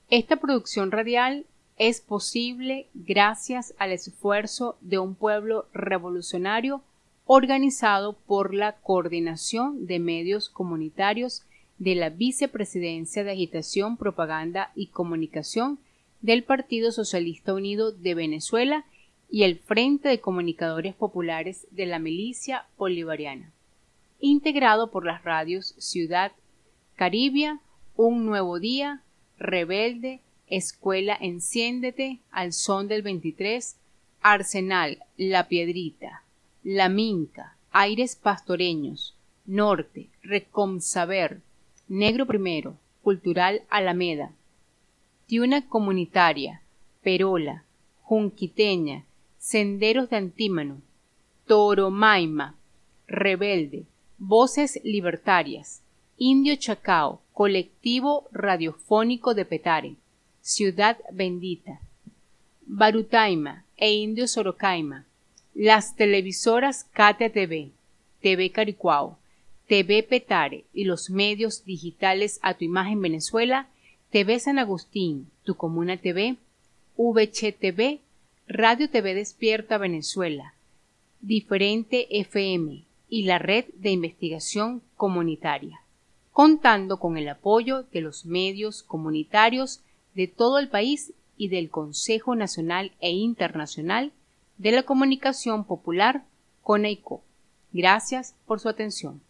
Esta producción radial es posible gracias al esfuerzo de un pueblo revolucionario organizado por la Coordinación de Medios Comunitarios de la Vicepresidencia de Agitación, Propaganda y Comunicación del Partido Socialista Unido de Venezuela y el Frente de Comunicadores Populares de la Milicia Bolivariana, integrado por las radios Ciudad Caribia, Un Nuevo Día, Rebelde, Escuela Enciéndete, Al Son del 23, Arsenal, La Piedrita, La Minca, Aires Pastoreños, Norte, Recomsaber, Negro Primero, Cultural Alameda, Tiuna Comunitaria, Perola, Junquiteña, Senderos de Antímano, Toromaima, Rebelde, Voces Libertarias, Indio Chacao, Colectivo Radiofónico de Petare, Ciudad Bendita, Barutaima e Indio Sorocaima, las televisoras Catea TV, TV Caricuao, TV Petare y los medios digitales A Tu Imagen Venezuela, TV San Agustín, Tu Comuna TV, VC TV, Radio TV Despierta Venezuela, Diferente FM y la Red de Investigación Comunitaria, contando con el apoyo de los medios comunitarios de todo el país y del Consejo Nacional e Internacional de la Comunicación Popular, CONAICO. Gracias por su atención.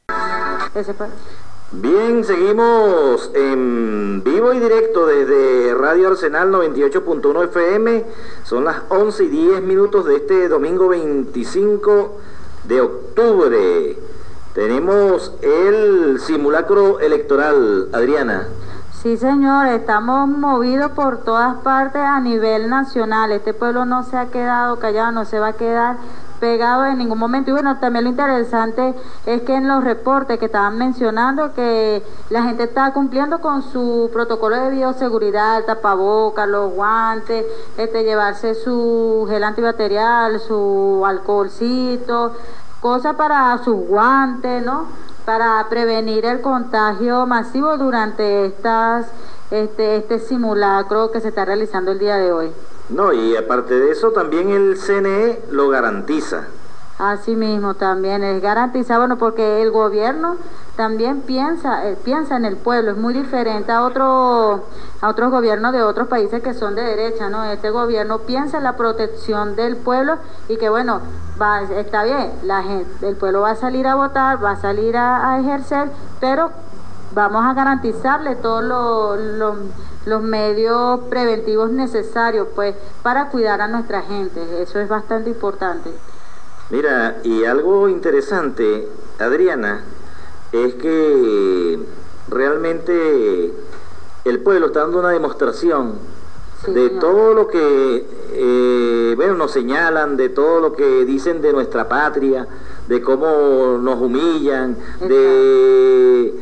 Bien, seguimos en vivo y directo desde Radio Arsenal 98.1 FM. Son las 11:10 de este domingo 25 de octubre. Tenemos el simulacro electoral, Adriana. Sí, señor, estamos movidos por todas partes a nivel nacional. Este pueblo no se ha quedado callado, no se va a quedar pegado en ningún momento. Y bueno, también lo interesante es que en los reportes que estaban mencionando que la gente está cumpliendo con su protocolo de bioseguridad, el tapabocas, los guantes, llevarse su gel antibacterial, su alcoholcito, cosas para sus guantes, ¿no? Para prevenir el contagio masivo durante este simulacro que se está realizando el día de hoy. No, y aparte de eso, también el CNE lo garantiza. Así mismo, también es garantizado, bueno, porque el gobierno también piensa en el pueblo, es muy diferente a otros gobiernos de otros países que son de derecha, ¿no? Este gobierno piensa en la protección del pueblo y que, bueno, está bien, el pueblo va a salir a votar, va a salir a ejercer, pero vamos a garantizarle todos los medios preventivos necesarios, pues, para cuidar a nuestra gente. Eso es bastante importante. Mira, y algo interesante, Adriana, es que realmente el pueblo está dando una demostración de señor. todo lo que nos señalan, de todo lo que dicen de nuestra patria, de cómo nos humillan, de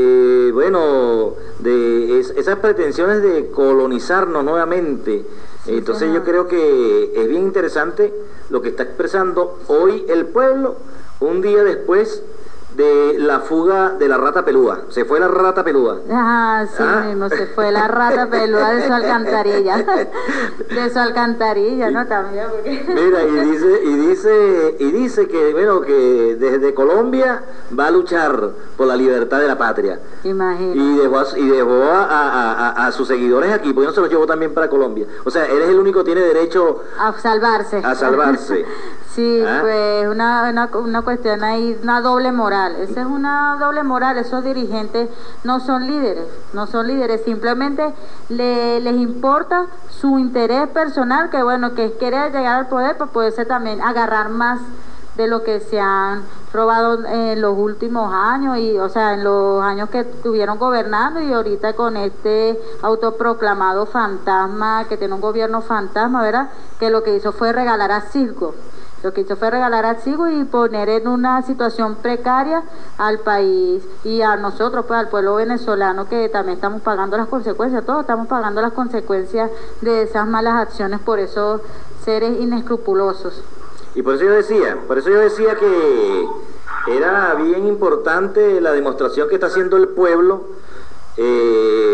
esas pretensiones de colonizarnos nuevamente. Sí, entonces señor. yo creo que es bien interesante lo que está expresando hoy el pueblo, un día después de la fuga de la rata pelúa. Se fue la rata pelúa. Sí mismo, se fue la rata pelúa de su alcantarilla. De su alcantarilla, ¿no? También, porque... Mira, y dice que, bueno, que desde Colombia va a luchar por la libertad de la patria. Imagínate. Y dejó a sus seguidores aquí, porque no se los llevó también para Colombia. O sea, él es el único que tiene derecho a salvarse. A salvarse. Sí, pues una cuestión ahí, una doble moral. Esa es una doble moral. Esos dirigentes no son líderes, simplemente les importa su interés personal, que bueno, que es querer llegar al poder para poderse también agarrar más de lo que se han robado en los últimos años, y o sea, en los años que estuvieron gobernando, y ahorita con este autoproclamado fantasma, que tiene un gobierno fantasma, ¿verdad? Que lo que hizo fue regalar a circo. Lo que hizo fue regalar al circo y poner en una situación precaria al país y a nosotros, pues al pueblo venezolano, que también estamos pagando las consecuencias. Todos estamos pagando las consecuencias de esas malas acciones por esos seres inescrupulosos. Y por eso yo decía que era bien importante la demostración que está haciendo el pueblo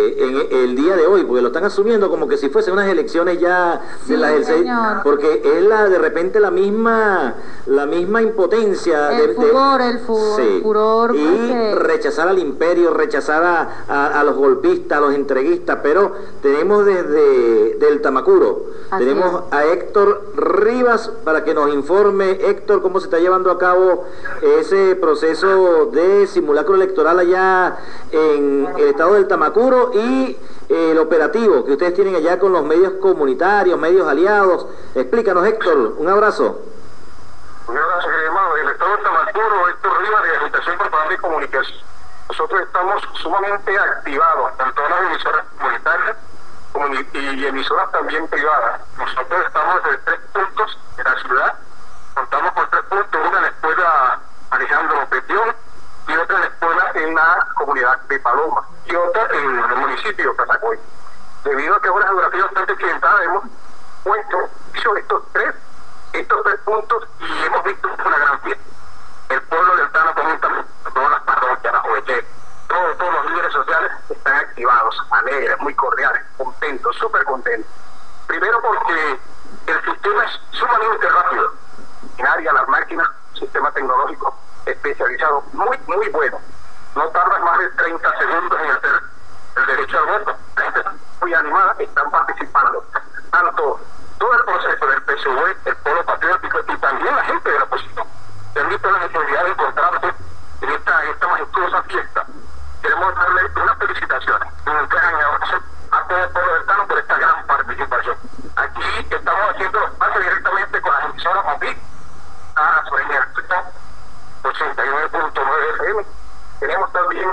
en el día de hoy, porque lo están asumiendo como que si fuesen unas elecciones ya de las del 6, porque es de repente la misma impotencia el furor y rechazar al imperio, rechazar a los golpistas, a los entreguistas. Pero tenemos del Tamacuro, tenemos a Héctor Rivas para que nos informe. Héctor, ¿cómo se está llevando a cabo ese proceso de simulacro electoral allá en el estado del Tamacuro y el operativo que ustedes tienen allá con los medios comunitarios, medios aliados? Explícanos, Héctor. Un abrazo. Un abrazo, querido hermano. Del estado del Tamacuro, Héctor Rivas, de Agitación, Propaganda y Comunicación. Nosotros estamos sumamente activados, tanto en las emisoras comunitarias y emisoras también privadas. Nosotros estamos desde 3 puntos de la ciudad. Contamos con 3 puntos, una en la escuela Alejandro Petión y otra en la escuela en la comunidad de Paloma y otra en el municipio de Casacoy. Debido a que es una geografía bastante accidentada, hemos puesto estos tres puntos y hemos visto una gran fiesta. El pueblo del Tano común también, todas las parroquias, las OEG, todos los líderes sociales están activados, alegres, muy cordiales, contentos, súper contentos. Primero porque el sistema es sumamente rápido. Las máquinas, sistema tecnológico especializado, muy bueno. No tardan más de 30 segundos en hacer el derecho al voto. La gente está muy animada, están participando. Tanto todo el proceso del PSV, el Polo Patriótico y también la gente de la oposición. Se han visto la necesidad de encontrarse en esta majestuosa fiesta. Queremos darle unas felicitaciones, un gran abrazo a todo el pueblo del Tano por esta gran participación. Aquí estamos haciendo los pases directamente con las emisoras MOPIC, a su 89.9 FM. Tenemos también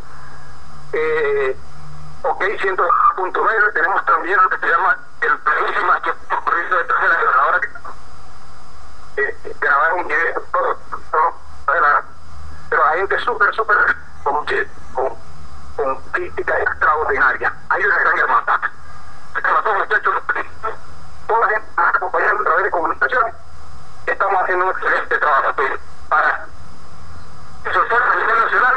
OK 100.9, tenemos también lo que se llama el Plenísima, que está corriendo detrás de la grabadora, que grabar un video, pero la gente súper con crítica extraordinaria. Hay una gran hermandad. Todos los muchachos, toda la gente acompañando a través de comunicaciones. Estamos haciendo un excelente trabajo para eso a nivel nacional.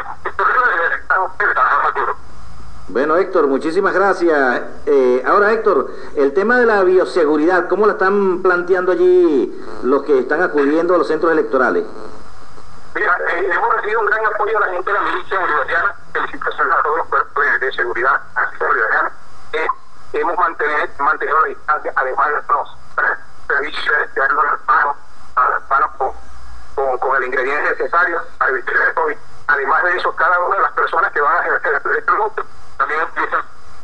Bueno, Héctor, muchísimas gracias. Ahora, Héctor, el tema de la bioseguridad, ¿cómo la están planteando allí los que están acudiendo a los centros electorales? Mira, hemos recibido un gran apoyo de la gente de la milicia bolivariana. Felicitaciones a todos los cuerpos de seguridad bolivariana. Hemos mantenido la distancia, además de los servicios de darnos las manos con el ingrediente necesario para evitar el COVID. Además de eso, cada una de las personas que van a ejercer el producto también empiezan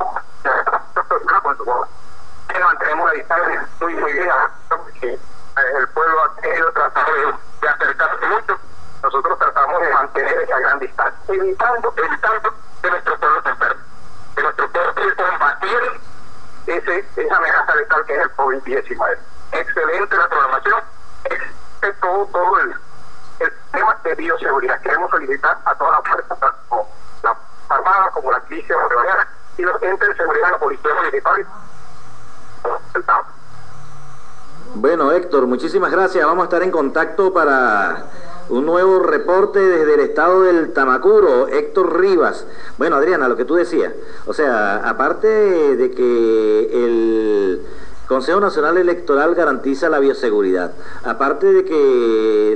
mantenemos la distancia muy bien, porque el pueblo ha querido tratar de acercarse mucho. Nosotros tratamos de mantener esa gran distancia, evitando que nuestro pueblo se enferme, que nuestro pueblo pueda combatir esa amenaza letal que es el COVID-19. Excelente la programación, todo el tema de bioseguridad. Queremos felicitar a todas las fuerzas, tanto la Armada como la Milicia Bolivariana y los entes de seguridad de la Policía Municipal. Bueno, Héctor, muchísimas gracias. Vamos a estar en contacto para un nuevo reporte desde el estado del Tamacuro. Héctor Rivas. Bueno, Adriana, lo que tú decías, o sea, aparte de que el Consejo Nacional Electoral garantiza la bioseguridad, aparte de que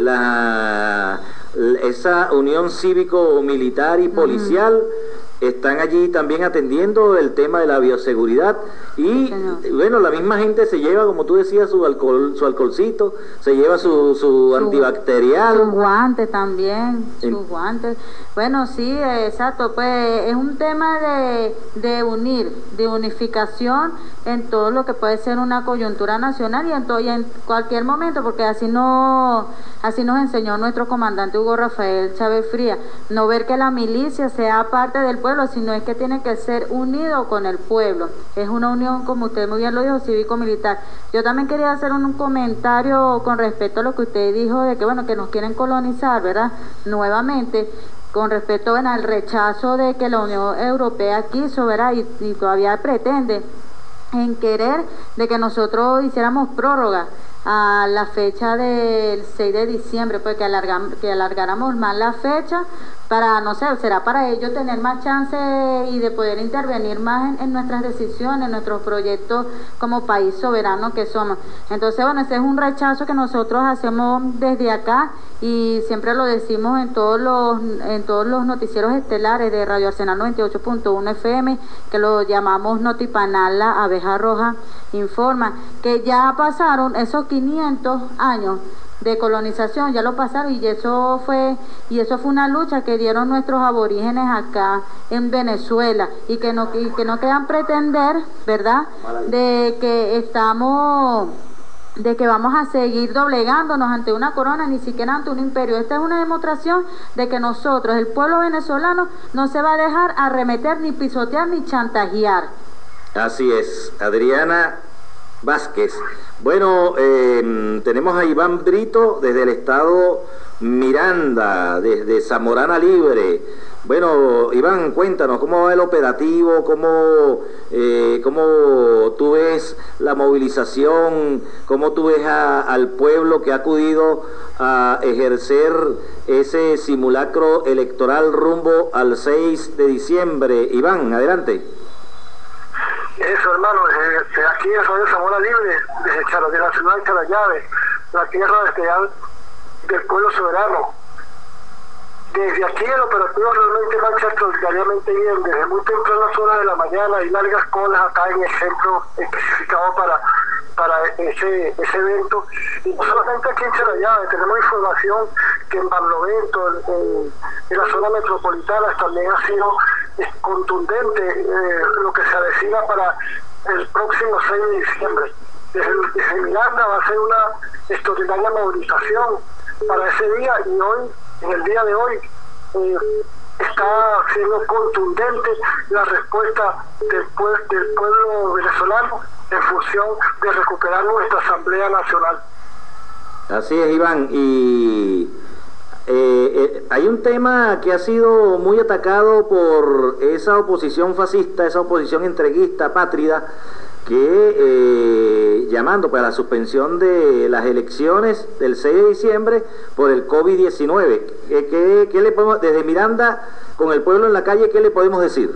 esa unión cívico-militar y policial están allí también atendiendo el tema de la bioseguridad y bueno, la misma gente se lleva, como tú decías, su alcoholcito, se lleva su antibacterial, sus guantes también, sus guantes. Bueno, sí, exacto, pues es un tema de unificación en todo lo que puede ser una coyuntura nacional y en cualquier momento, porque así nos enseñó nuestro comandante Hugo Rafael Chávez Frías, no ver que la milicia sea parte del pueblo, sino es que tiene que ser unido con el pueblo. Es una unión, como usted muy bien lo dijo, cívico-militar. Yo también quería hacer un comentario con respecto a lo que usted dijo de que, bueno, que nos quieren colonizar, ¿verdad? Nuevamente, con respecto al rechazo de que la Unión Europea quiso, ¿verdad? Y todavía pretende en querer de que nosotros hiciéramos prórroga a la fecha del 6 de diciembre, pues que alargáramos más la fecha para, no sé, será para ellos tener más chance y de poder intervenir más en nuestras decisiones, en nuestros proyectos como país soberano que somos. Entonces, bueno, ese es un rechazo que nosotros hacemos desde acá y siempre lo decimos en todos los noticieros estelares de Radio Arsenal 98.1 FM, que lo llamamos Notipanala, Abeja Roja Informa, que ya pasaron esos 500 años de colonización, ya lo pasaron, y eso fue una lucha que dieron nuestros aborígenes acá en Venezuela, y que no quieran pretender, ¿verdad?, de que vamos a seguir doblegándonos ante una corona, ni siquiera ante un imperio. Esta es una demostración de que nosotros, el pueblo venezolano, no se va a dejar arremeter, ni pisotear, ni chantajear. Así es, Adriana Vázquez. Bueno, tenemos a Iván Brito desde el estado Miranda, desde Zamorana Libre. Bueno, Iván, cuéntanos, ¿cómo va el operativo? ¿Cómo tú ves la movilización? ¿Cómo tú ves al pueblo que ha acudido a ejercer ese simulacro electoral rumbo al 6 de diciembre? Iván, adelante. Eso, hermano, aquí en Radio Zamora Libre, de la ciudad de Charallave, la tierra del pueblo soberano. Desde aquí el operativo realmente marcha extraordinariamente bien. Desde muy tempranas horas de la mañana hay largas colas acá en el centro especificado para ese evento. Y no solamente aquí en Charallave, tenemos información que en Barlovento, en la zona metropolitana, también ha sido contundente lo que se avecina para el próximo 6 de diciembre. Desde Miranda va a ser una extraordinaria movilización para ese día, y hoy, en el día de hoy, está siendo contundente la respuesta del pueblo venezolano en función de recuperar nuestra Asamblea Nacional. Así es, Iván, y hay un tema que ha sido muy atacado por esa oposición fascista, esa oposición entreguista, pátrida, que llamando para la suspensión de las elecciones del 6 de diciembre por el COVID-19. ¿Qué le podemos, desde Miranda, con el pueblo en la calle, qué le podemos decir?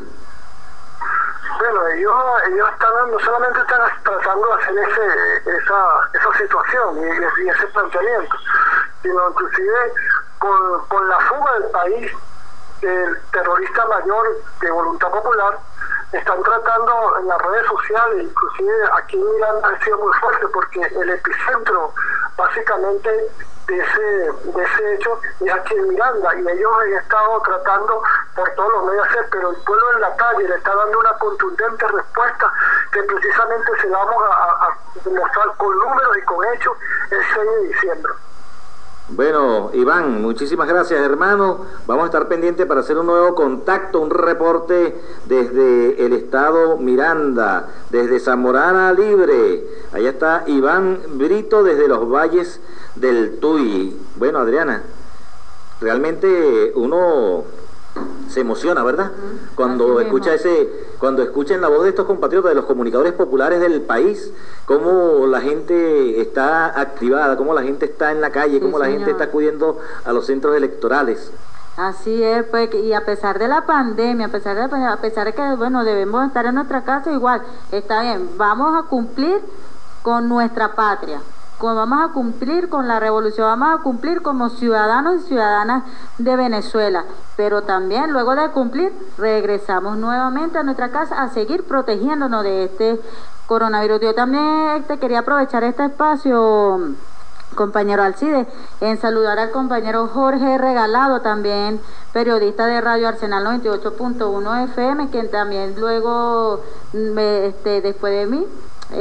Bueno, ellos no solamente están tratando de hacer esa situación y ese planteamiento, sino inclusive con la fuga del país del terrorista mayor de Voluntad Popular. Están tratando en las redes sociales, inclusive aquí en Miranda ha sido muy fuerte, porque el epicentro básicamente de ese hecho es aquí en Miranda, y ellos han estado tratando por todos los medios hacer, pero el pueblo en la calle le está dando una contundente respuesta que precisamente se la vamos a demostrar con números y con hechos el 6 de diciembre. Bueno, Iván, muchísimas gracias, hermano. Vamos a estar pendientes para hacer un nuevo contacto, un reporte desde el estado Miranda, desde Zamorana Libre. Allá está Iván Brito desde los valles del Tuy. Bueno, Adriana, realmente uno se emociona, ¿verdad? Cuando escuchan la voz de estos compatriotas, de los comunicadores populares del país, cómo la gente está activada, cómo la gente está en la calle, cómo la gente está acudiendo a los centros electorales. Así es, pues, y a pesar de la pandemia, a pesar de que, bueno, debemos estar en nuestra casa, igual, está bien, vamos a cumplir con nuestra patria, vamos a cumplir con la revolución, vamos a cumplir como ciudadanos y ciudadanas de Venezuela, pero también luego de cumplir regresamos nuevamente a nuestra casa a seguir protegiéndonos de este coronavirus. Yo también quería aprovechar este espacio, compañero Alcide, en saludar al compañero Jorge Regalado, también periodista de Radio Arsenal 98.1 FM, quien también luego, después de mí,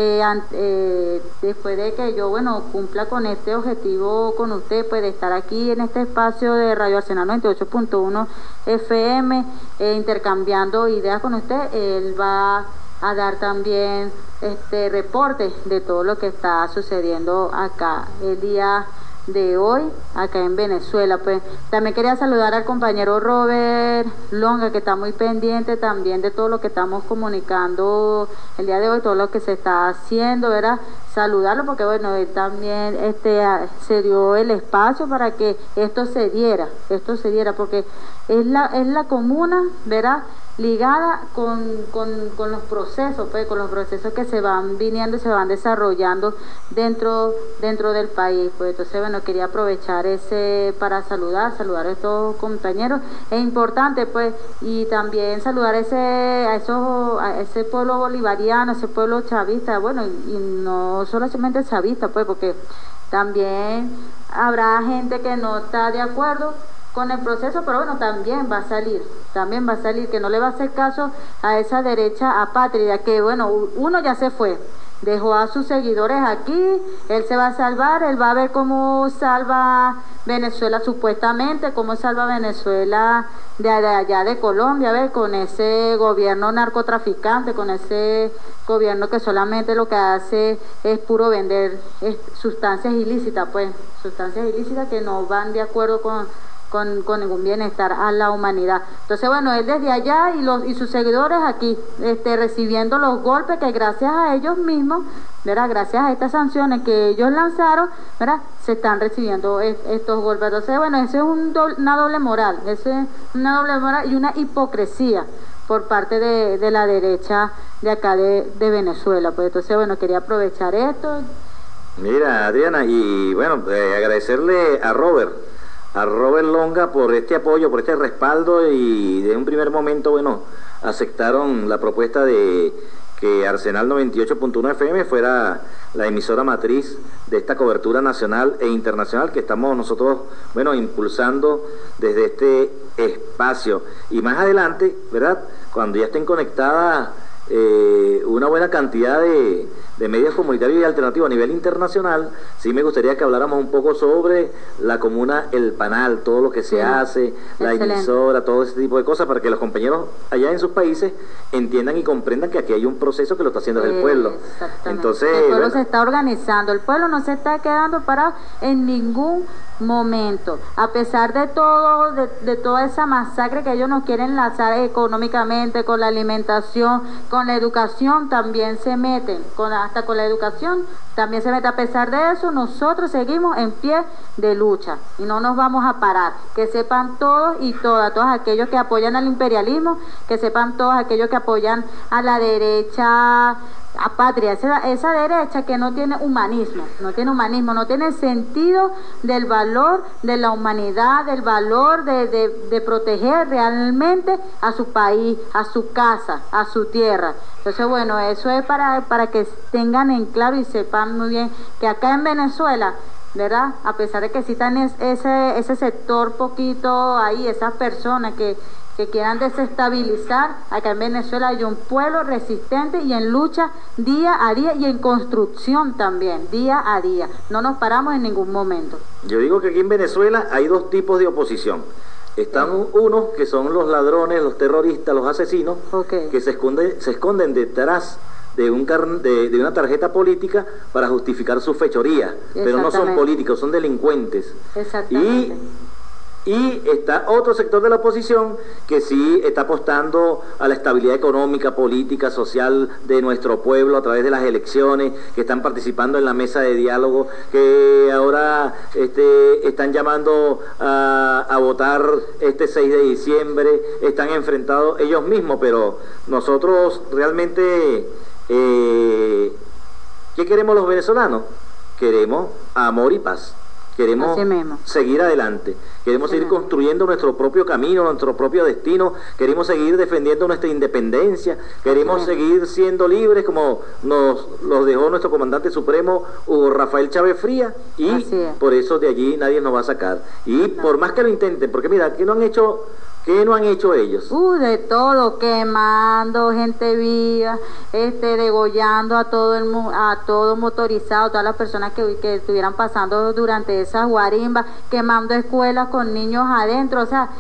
después de que yo, bueno, cumpla con este objetivo con usted, pues de estar aquí en este espacio de Radio Arsenal 98.1 FM, intercambiando ideas con usted, él va a dar también reporte de todo lo que está sucediendo acá el día de hoy acá en Venezuela. Pues también quería saludar al compañero Robert Longa, que está muy pendiente también de todo lo que estamos comunicando el día de hoy, todo lo que se está haciendo, ¿verdad? Saludarlo porque bueno, él también se dio el espacio para que esto se diera, porque es la comuna, ¿verdad?, ligada con los procesos, pues, con los procesos que se van viniendo y se van desarrollando dentro del país. Pues entonces, bueno, quería aprovechar para saludar a estos compañeros. Es importante, pues, y también saludar a ese pueblo bolivariano, ese pueblo chavista, bueno, y no solamente chavista, pues, porque también habrá gente que no está de acuerdo con el proceso, pero bueno, también va a salir, que no le va a hacer caso a esa derecha apátrida, que bueno, uno ya se fue, dejó a sus seguidores aquí, él se va a salvar, él va a ver cómo salva Venezuela supuestamente, cómo salva Venezuela de allá de Colombia, a ver, con ese gobierno narcotraficante, con ese gobierno que solamente lo que hace es puro vender sustancias ilícitas, pues, sustancias ilícitas que no van de acuerdo con ningún bienestar a la humanidad. Entonces, bueno, él desde allá y sus seguidores aquí, recibiendo los golpes que gracias a ellos mismos, ¿verdad?, gracias a estas sanciones que ellos lanzaron, ¿verdad?, se están recibiendo estos golpes. Entonces, bueno, eso es una doble moral, y una hipocresía por parte de la derecha de acá de Venezuela. Pues entonces, bueno, quería aprovechar esto. Mira, Adriana, y bueno, agradecerle a Robert Longa por este apoyo, por este respaldo, y de un primer momento, bueno, aceptaron la propuesta de que Arsenal 98.1 FM fuera la emisora matriz de esta cobertura nacional e internacional que estamos nosotros, bueno, impulsando desde este espacio. Y más adelante, ¿verdad?, cuando ya estén conectadas una buena cantidad de medios comunitarios y alternativos a nivel internacional, sí me gustaría que habláramos un poco sobre la comuna El Panal, todo lo que se hace, la emisora, todo ese tipo de cosas, para que los compañeros allá en sus países entiendan y comprendan que aquí hay un proceso que lo está haciendo el pueblo. Entonces, el pueblo se está organizando, el pueblo no se está quedando parado en ningún momento, a pesar de todo, de toda esa masacre que ellos nos quieren lanzar económicamente, con la alimentación, con la educación también se meten, hasta con la educación también se mete. A pesar de eso, nosotros seguimos en pie de lucha y no nos vamos a parar. Que sepan todos y todas, todos aquellos que apoyan al imperialismo, que sepan todos aquellos que apoyan a la derecha apátrida, esa derecha que no tiene humanismo, no tiene sentido del valor de la humanidad, del valor de proteger realmente a su país, a su casa, a su tierra. Entonces, bueno, eso es para que tengan en claro y sepan muy bien que acá en Venezuela, ¿verdad?, a pesar de que existan ese sector poquito ahí, esas personas que quieran desestabilizar, acá en Venezuela hay un pueblo resistente y en lucha día a día y en construcción también, día a día. No nos paramos en ningún momento. Yo digo que aquí en Venezuela hay dos tipos de oposición. Están unos que son los ladrones, los terroristas, los asesinos, que se esconden detrás de una tarjeta política para justificar su fechoría, pero no son políticos, son delincuentes. Exactamente. Y está otro sector de la oposición que sí está apostando a la estabilidad económica, política, social de nuestro pueblo a través de las elecciones, que están participando en la mesa de diálogo, que ahora están llamando a votar este 6 de diciembre, están enfrentados ellos mismos, pero nosotros realmente, ¿qué queremos los venezolanos? Queremos amor y paz. Queremos seguir adelante, queremos seguir construyendo nuestro propio camino, nuestro propio destino, queremos seguir defendiendo nuestra independencia, queremos seguir siendo libres como nos los dejó nuestro comandante supremo Hugo Rafael Chávez Frías, y por eso de allí nadie nos va a sacar. Y por más que lo intenten, porque mira, ¿qué no han hecho ellos? De todo, quemando gente viva, degollando a todo motorizado, todas las personas que estuvieran pasando durante esas guarimbas, quemando escuelas con niños adentro. O sea,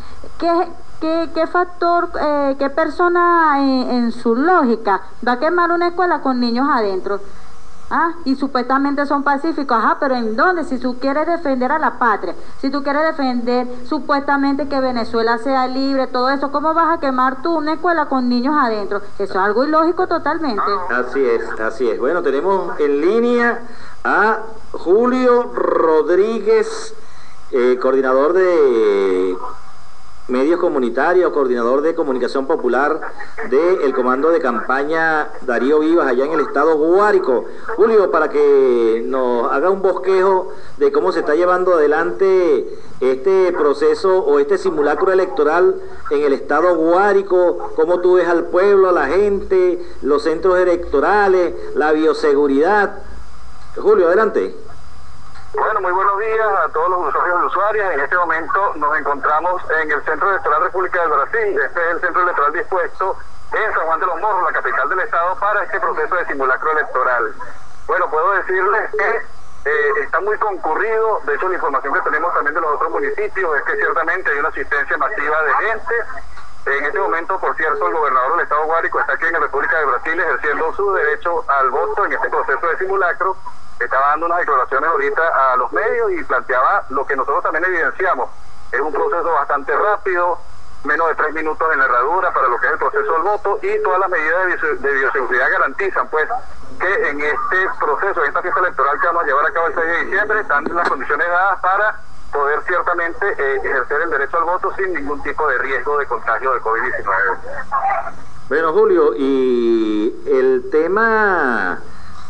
¿qué factor, qué persona en su lógica va a quemar una escuela con niños adentro? Y supuestamente son pacíficos. Pero ¿en dónde? Si tú quieres defender a la patria, si tú quieres defender supuestamente que Venezuela sea libre, todo eso, ¿cómo vas a quemar tú una escuela con niños adentro? Eso es algo ilógico totalmente. Así es, así es. Bueno, tenemos en línea a Julio Rodríguez, coordinador de medios comunitarios, coordinador de comunicación popular del comando de campaña Darío Vivas allá en el estado Guárico. Julio, para que nos haga un bosquejo de cómo se está llevando adelante este proceso o este simulacro electoral en el estado Guárico, cómo tú ves al pueblo, a la gente, los centros electorales, la bioseguridad. Julio, adelante. Bueno, muy buenos días a todos los usuarios y usuarias. En este momento nos encontramos en el Centro Electoral República del Brasil. Este es el centro electoral dispuesto en San Juan de los Morros, la capital del estado, para este proceso de simulacro electoral. Bueno, puedo decirles que está muy concurrido. De hecho, la información que tenemos también de los otros municipios es que ciertamente hay una asistencia masiva de gente. En este momento, por cierto, el gobernador del estado Guárico está aquí en la República de Brasil ejerciendo su derecho al voto en este proceso de simulacro. Estaba dando unas declaraciones ahorita a los medios y planteaba lo que nosotros también evidenciamos. Es un proceso bastante rápido, menos de 3 minutos en la herradura para lo que es el proceso del voto, y todas las medidas de bioseguridad garantizan pues que en este proceso, en esta fiesta electoral que vamos a llevar a cabo el 6 de diciembre, están las condiciones dadas para poder ciertamente ejercer el derecho al voto sin ningún tipo de riesgo de contagio de COVID-19. Bueno, Julio, y el tema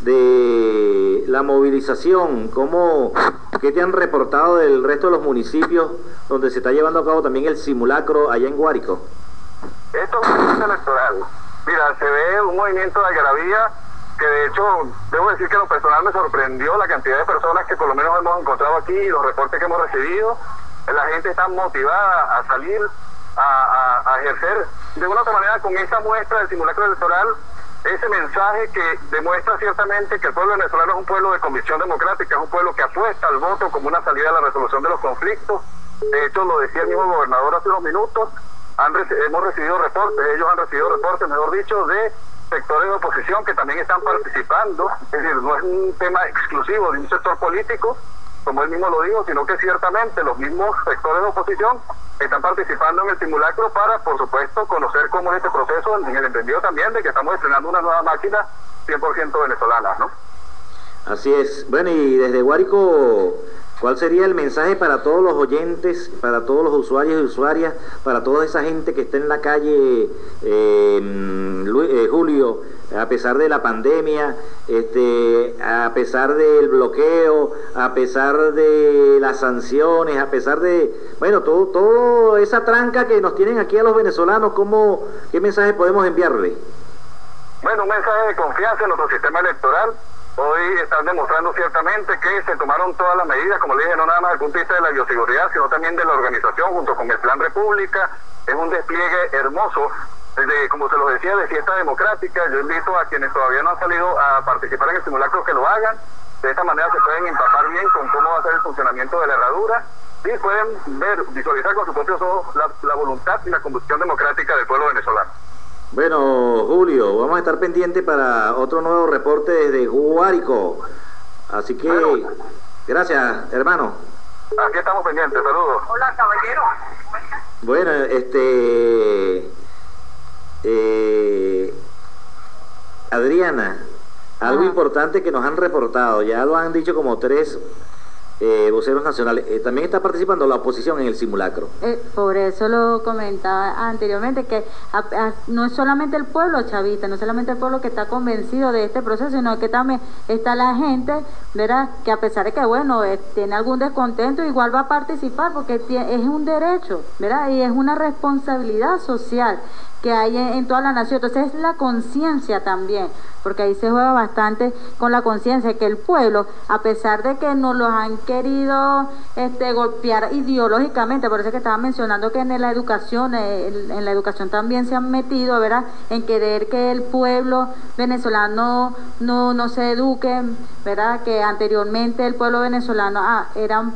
de la movilización, ¿qué te han reportado del resto de los municipios donde se está llevando a cabo también el simulacro allá en Guárico? Esto es un proceso electoral. Mira, se ve un movimiento de algarabía que de hecho, debo decir que en lo personal me sorprendió la cantidad de personas que por lo menos hemos encontrado aquí y los reportes que hemos recibido. La gente está motivada a salir a ejercer de una otra manera con esta muestra del simulacro electoral ese mensaje que demuestra ciertamente que el pueblo venezolano es un pueblo de convicción democrática, es un pueblo que apuesta al voto como una salida a la resolución de los conflictos. De hecho, lo decía el mismo gobernador hace unos minutos, hemos recibido reportes, ellos han recibido reportes, mejor dicho, de sectores de oposición que también están participando. Es decir, no es un tema exclusivo de un sector político, como él mismo lo dijo, sino que ciertamente los mismos sectores de oposición están participando en el simulacro para, por supuesto, conocer cómo es este proceso, en el entendido también de que estamos estrenando una nueva máquina 100% venezolana, ¿no? Así es. Bueno, y desde Guárico, ¿cuál sería el mensaje para todos los oyentes, para todos los usuarios y usuarias, para toda esa gente que está en la calle, Julio, a pesar de la pandemia, a pesar del bloqueo, a pesar de las sanciones, a pesar de, bueno, todo esa tranca que nos tienen aquí a los venezolanos, ¿qué mensaje podemos enviarle? Bueno, un mensaje de confianza en nuestro sistema electoral. Hoy están demostrando ciertamente que se tomaron todas las medidas, como le dije, no nada más desde el punto de vista de la bioseguridad, sino también de la organización junto con el Plan República. Es un despliegue hermoso, como se lo decía, de fiesta democrática. Yo invito a quienes todavía no han salido a participar en el simulacro que lo hagan. De esta manera se pueden empapar bien con cómo va a ser el funcionamiento de la herradura y pueden visualizar con sus propios ojos la voluntad y la convicción democrática del pueblo venezolano. Bueno, Julio, vamos a estar pendientes para otro nuevo reporte desde Guárico. Así que, bueno, gracias, hermano. Aquí estamos pendientes, saludos. Hola, caballero. Bueno, Adriana, algo importante que nos han reportado, ya lo han dicho como 3 voceros nacionales, también está participando la oposición en el simulacro. Por eso lo comentaba anteriormente, que no es solamente el pueblo chavista, no es solamente el pueblo que está convencido de este proceso, sino que también está la gente, ¿verdad?, que a pesar de que, bueno, tiene algún descontento, igual va a participar porque es un derecho, ¿verdad?, y es una responsabilidad social que hay en toda la nación. Entonces es la conciencia también, porque ahí se juega bastante con la conciencia, que el pueblo, a pesar de que nos los han querido golpear ideológicamente, por eso que estaba mencionando que en la educación también se han metido, ¿verdad?, en querer que el pueblo venezolano no se eduque, ¿verdad?, que anteriormente el pueblo venezolano eran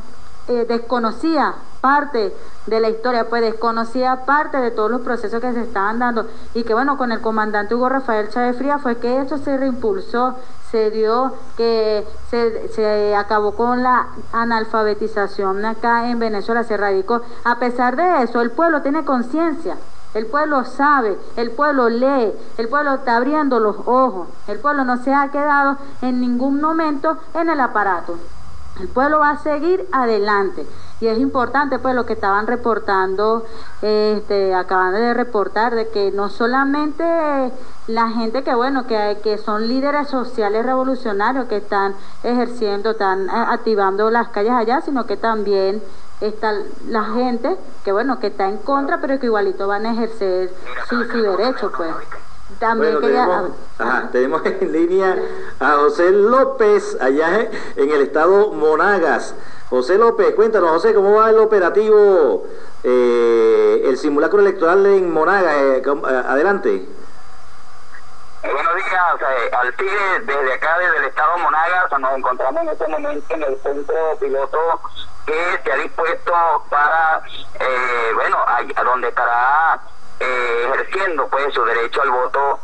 desconocía parte de la historia, pues desconocía parte de todos los procesos que se estaban dando, y que bueno, con el comandante Hugo Rafael Chávez Frías fue que eso se reimpulsó, se dio, que se acabó con la analfabetización acá en Venezuela, se erradicó. A pesar de eso, el pueblo tiene conciencia. El pueblo sabe, el pueblo lee, el pueblo está abriendo los ojos, el pueblo no se ha quedado en ningún momento en el aparato. El pueblo va a seguir adelante, y es importante pues lo que estaban reportando, acaban de reportar, de que no solamente la gente que bueno, que son líderes sociales revolucionarios que están ejerciendo, están activando las calles allá, sino que también está la gente que bueno, que está en contra, pero que igualito van a ejercer su derecho, pues. También bueno, tenemos en línea a José López, allá en el estado Monagas. José López, cuéntanos, José, ¿cómo va el operativo, el simulacro electoral en Monagas? Adelante. Buenos días, Alcide, desde acá, desde el estado Monagas, nos encontramos en este momento en el centro piloto que se ha dispuesto para, a donde estará ejerciendo pues su derecho al voto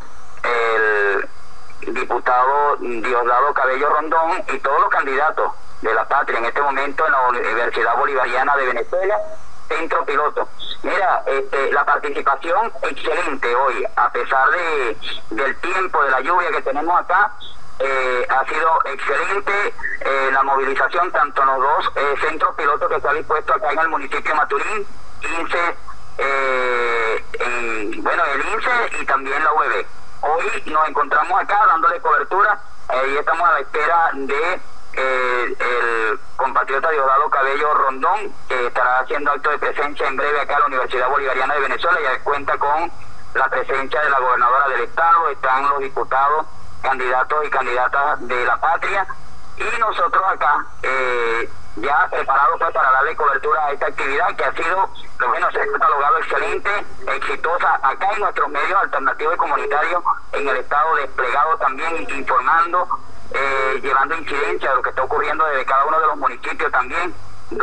el diputado Diosdado Cabello Rondón y todos los candidatos de la patria en este momento en la Universidad Bolivariana de Venezuela, centro piloto. Mira, la participación excelente hoy, a pesar del tiempo, de la lluvia que tenemos acá, ha sido excelente la movilización, tanto en los dos centros pilotos que se ha dispuesto acá en el municipio de Maturín, INSE, el INSE y también la UEB. Hoy nos encontramos acá dándole cobertura y estamos a la espera de el compatriota Diosdado Cabello Rondón, que estará haciendo acto de presencia en breve acá en la Universidad Bolivariana de Venezuela. Ya cuenta con la presencia de la gobernadora del estado, están los diputados, candidatos y candidatas de la patria, y nosotros acá ya preparados pues para darle cobertura a esta actividad que ha sido, se ha catalogado excelente, exitosa acá en nuestros medios alternativos y comunitarios en el estado, desplegado también, informando, llevando incidencia de lo que está ocurriendo desde cada uno de los municipios también.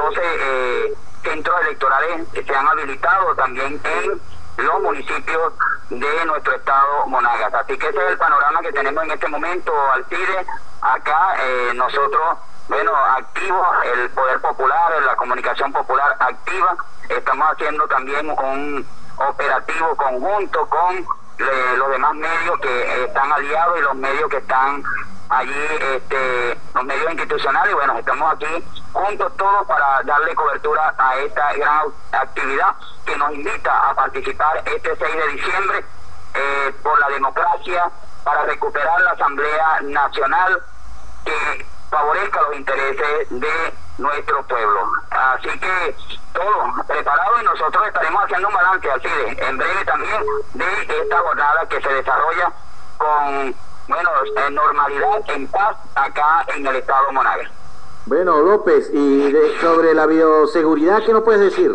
12 centros electorales se han habilitado también en los municipios de nuestro estado Monagas. Así que ese es el panorama que tenemos en este momento, Alcide. Acá nosotros, activos, el poder popular, la comunicación popular activa. Estamos haciendo también un operativo conjunto con los demás medios que están aliados y los medios que están allí, los medios institucionales. Estamos aquí juntos todos para darle cobertura a esta gran actividad que nos invita a participar este 6 de diciembre por la democracia, para recuperar la Asamblea Nacional que favorezca los intereses de nuestro pueblo. Así que todo preparado, y nosotros estaremos haciendo un balance así en breve también de esta jornada que se desarrolla con en normalidad, en paz, acá en el estado Monagas. Bueno, López, y sobre la bioseguridad, ¿qué nos puedes decir?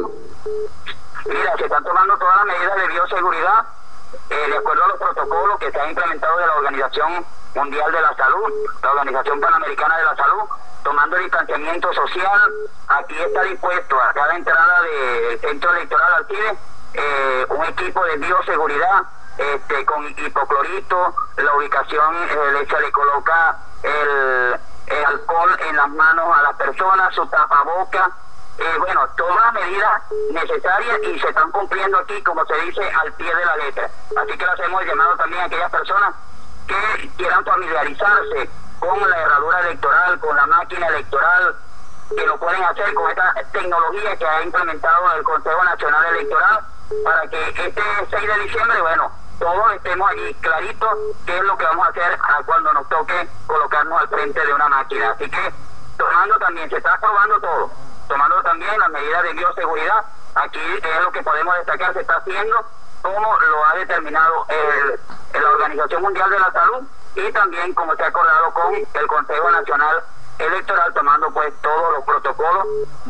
Mira, se están tomando todas las medidas de bioseguridad de acuerdo a los protocolos que se han implementado de la Organización Mundial de la Salud, la Organización Panamericana de la Salud, tomando el distanciamiento social. Aquí está dispuesto a cada entrada del centro electoral Alcide un equipo de bioseguridad con hipoclorito. La ubicación se le coloca el alcohol en las manos a las personas, su tapaboca, todas las medidas necesarias, y se están cumpliendo aquí, como se dice, al pie de la letra. Así que le hacemos llamado también a aquellas personas que quieran familiarizarse con la herradura electoral, con la máquina electoral, que lo pueden hacer con esta tecnología que ha implementado el Consejo Nacional Electoral, para que este 6 de diciembre, todos estemos allí claritos qué es lo que vamos a hacer cuando nos toque colocarnos al frente de una máquina. Así que tomando también, se está probando todo, tomando también las medidas de bioseguridad. Aquí es lo que podemos destacar, se está haciendo como lo ha determinado la Organización Mundial de la Salud, y también como se ha acordado con el Consejo Nacional electoral, tomando pues todos los protocolos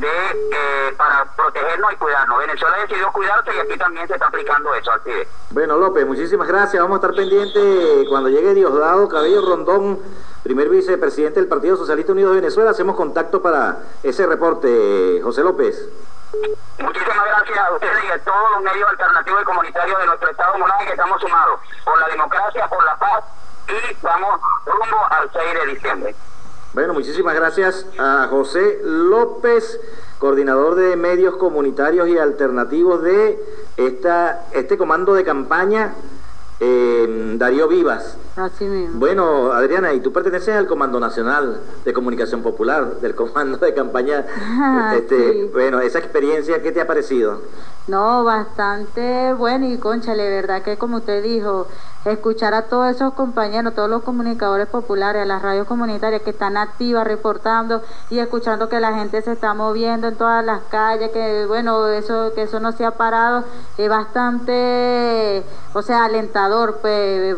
para protegernos y cuidarnos. Venezuela decidió cuidarse y aquí también se está aplicando eso, así es. Bueno, López, muchísimas gracias. Vamos a estar pendientes cuando llegue Diosdado Cabello Rondón, primer vicepresidente del Partido Socialista Unido de Venezuela. Hacemos contacto para ese reporte, José López. Muchísimas gracias a ustedes y a todos los medios alternativos y comunitarios de nuestro Estado Monaje, que estamos sumados por la democracia, por la paz, y vamos rumbo al 6 de diciembre. Bueno, muchísimas gracias a José López, coordinador de medios comunitarios y alternativos de este comando de campaña, Darío Vivas. Así mismo. Bueno, Adriana, y tú perteneces al Comando Nacional de Comunicación Popular, del comando de campaña. Sí. Bueno, esa experiencia, ¿qué te ha parecido? No, bastante bueno, y cónchale, verdad que como usted dijo, escuchar a todos esos compañeros, todos los comunicadores populares, a las radios comunitarias que están activas, reportando y escuchando que la gente se está moviendo en todas las calles, que bueno, que eso no se ha parado, es bastante, o sea, alentador, pues,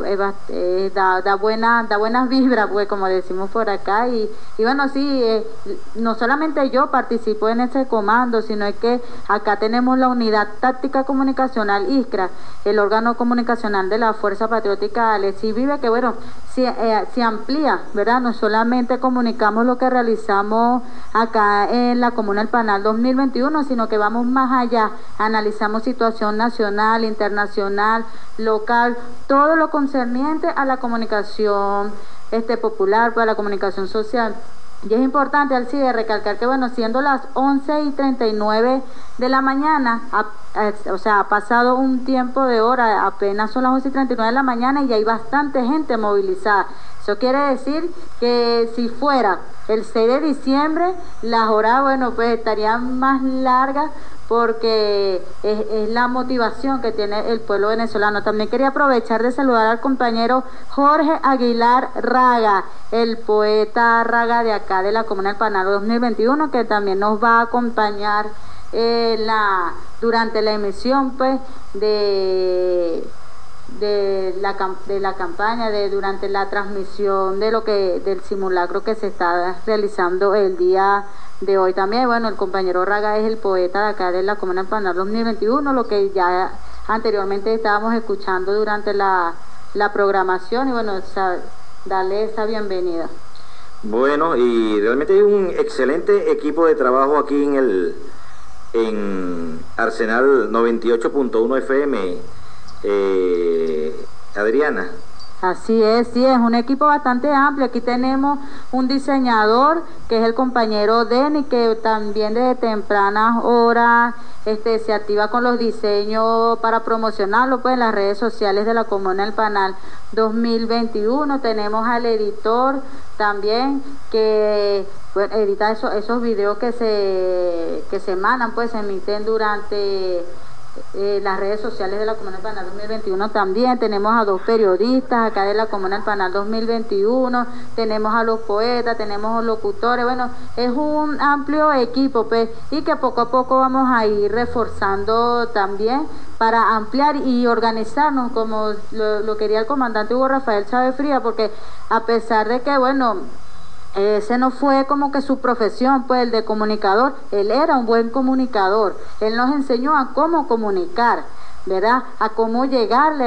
da buenas vibras, pues, como decimos por acá, y bueno, sí, no solamente yo participo en ese comando, sino es que acá tenemos la Unidad Táctica Comunicacional ISCRA, el órgano comunicacional de la Fuerza Patriótica Alexis Vive, que bueno, se amplía, ¿verdad? No solamente comunicamos lo que realizamos acá en la Comuna El Panal 2021, sino que vamos más allá, analizamos situación nacional, internacional, local, todo lo concerniente a la comunicación popular, pues, a la comunicación social. Y es importante, Alcide, recalcar que, bueno, siendo las 11:39 de la mañana, o sea, ha pasado un tiempo de hora, apenas son las 11:39 de la mañana y hay bastante gente movilizada. Eso quiere decir que si fuera el 6 de diciembre, las horas, bueno, pues estarían más largas, porque es la motivación que tiene el pueblo venezolano. También quería aprovechar de saludar al compañero Jorge Aguilar Raga, el poeta Raga de acá de la Comuna El Panal 2021, que también nos va a acompañar durante la emisión, pues, de la campaña, durante la transmisión del simulacro que se está realizando el día de hoy. También, bueno, el compañero Raga es el poeta de acá de la Comuna El Panal 2021, lo que ya anteriormente estábamos escuchando durante la programación, y bueno, darle esa bienvenida. Bueno, y realmente hay un excelente equipo de trabajo aquí en Arsenal 98.1 FM, Adriana. Así es, sí, es un equipo bastante amplio. Aquí tenemos un diseñador, que es el compañero Denny, que también desde tempranas horas se activa con los diseños para promocionarlo, pues, en las redes sociales de la Comuna El Panal 2021. Tenemos al editor también, que, bueno, edita esos videos que se emanan, pues, se emiten durante las redes sociales de la Comuna El Panal 2021. También tenemos a 2 periodistas acá de la Comuna El Panal 2021, tenemos a los poetas, tenemos a los locutores. Bueno, es un amplio equipo, pues, y que poco a poco vamos a ir reforzando también para ampliar y organizarnos, como lo quería el comandante Hugo Rafael Chávez Frías, porque a pesar de que, bueno, ese no fue como que su profesión, pues, el de comunicador, él era un buen comunicador, él nos enseñó a cómo comunicar, ¿verdad? A cómo llegar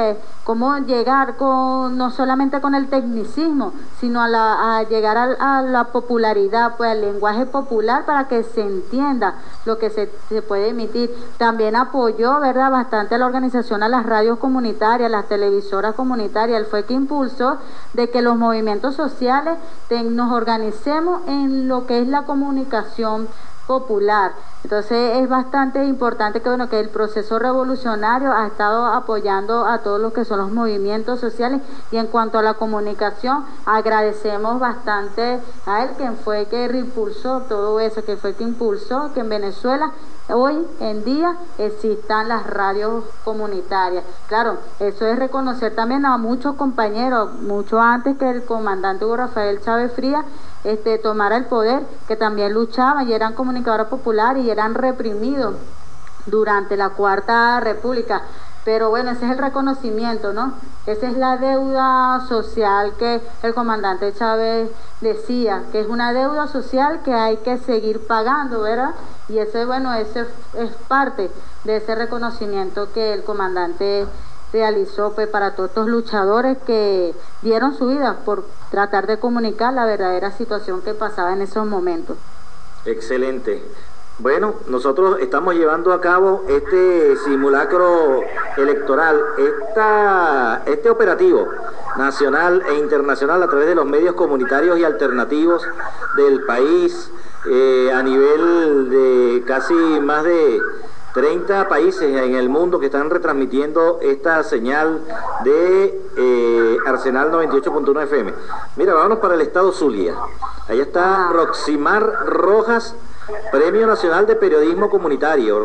no solamente con el tecnicismo, sino a llegar a la popularidad, pues, al lenguaje popular, para que se entienda lo que se puede emitir. También apoyó, ¿verdad?, bastante a la organización, a las radios comunitarias, las televisoras comunitarias. Él fue que impulsó de que los movimientos sociales nos organicemos en lo que es la comunicación popular. Entonces es bastante importante que, bueno, que el proceso revolucionario ha estado apoyando a todos los que son los movimientos sociales. Y en cuanto a la comunicación, agradecemos bastante a él, quien fue que impulsó todo eso, que fue que impulsó que en Venezuela hoy en día existan las radios comunitarias. Claro, eso es reconocer también a muchos compañeros, mucho antes que el comandante Hugo Rafael Chávez Frías tomara el poder, que también luchaban y eran comunicadores populares y eran reprimidos durante la Cuarta República. Pero bueno, ese es el reconocimiento, ¿no? Esa es la deuda social que el comandante Chávez decía, que es una deuda social que hay que seguir pagando, ¿verdad? Y ese, bueno, ese es parte de ese reconocimiento que el comandante realizó, pues, para todos estos luchadores que dieron su vida por tratar de comunicar la verdadera situación que pasaba en esos momentos. Excelente. Bueno, nosotros estamos llevando a cabo este simulacro electoral, este operativo nacional e internacional a través de los medios comunitarios y alternativos del país, a nivel de casi más de 30 países en el mundo que están retransmitiendo esta señal de Arsenal 98.1 FM. Mira, vámonos para el estado Zulia. Allá está Roximar Rojas, Premio Nacional de Periodismo Comunitario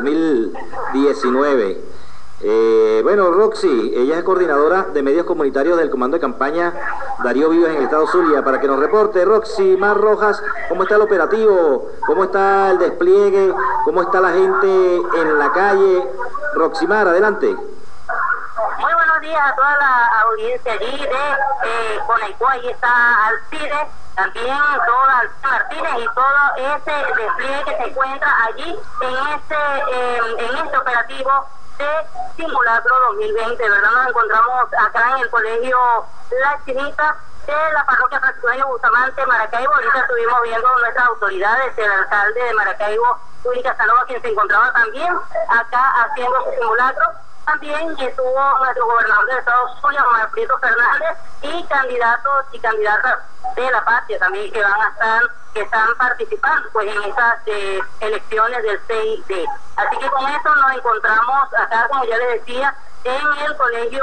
2019. Bueno, Roxy, ella es coordinadora de medios comunitarios del Comando de Campaña Darío Vives en el estado Zulia. Para que nos reporte, Roxy Mar Rojas, ¿cómo está el operativo? ¿Cómo está el despliegue? ¿Cómo está la gente en la calle? Roxy Mar, adelante. Muy buenos días a toda la audiencia allí de Conaicó. Ahí está Alcides, también toda Martínez y todo ese despliegue que se encuentra allí en este operativo de simulacro 2020, ¿verdad? Nos encontramos acá en el colegio La Chinita de la parroquia Francisco Bustamante, Maracaibo. Ahorita estuvimos viendo nuestras autoridades, el alcalde de Maracaibo, Luis Casanova, quien se encontraba también acá haciendo su simulacro. También estuvo nuestro gobernador del estado Zulia, Omar Prieto Fernández, y candidatos y candidatas de la patria también que están participando pues en estas elecciones del 6D. Así que con eso nos encontramos acá, como ya les decía, en el colegio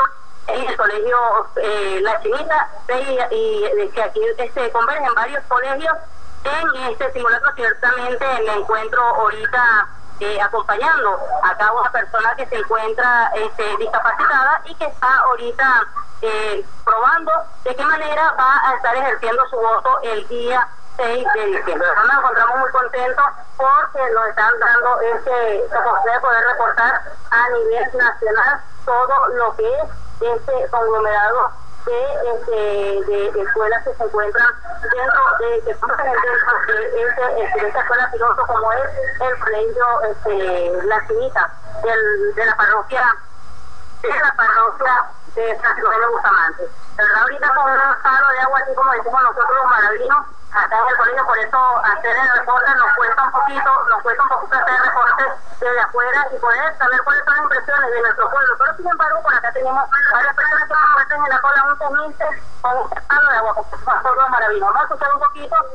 La Chinita, y que aquí convergen varios colegios en este simulacro. Ciertamente me encuentro ahorita acompañando acá una persona que se encuentra discapacitada y que está ahorita probando de qué manera va a estar ejerciendo su voto el día 6 de diciembre. Nos encontramos muy contentos porque nos están dando esta oportunidad de poder reportar a nivel nacional todo lo que es este conglomerado de escuelas que se encuentran dentro de esta escuela piloto, como es el colegio La Chinita de la parroquia de Francisco Bustamante. ¿Verdad? Ahorita con un palo de agua, así como decimos nosotros los maravinos, acá en el colegio, por eso hacer el reporte nos cuesta un poquito hacer reportes desde afuera y poder saber cuáles son las impresiones de nuestro pueblo. Pero sin embargo, por acá tenemos varias personas que nos muestran en la cola un temiste con un palo de agua, como nosotros los maravinos. Vamos a escuchar un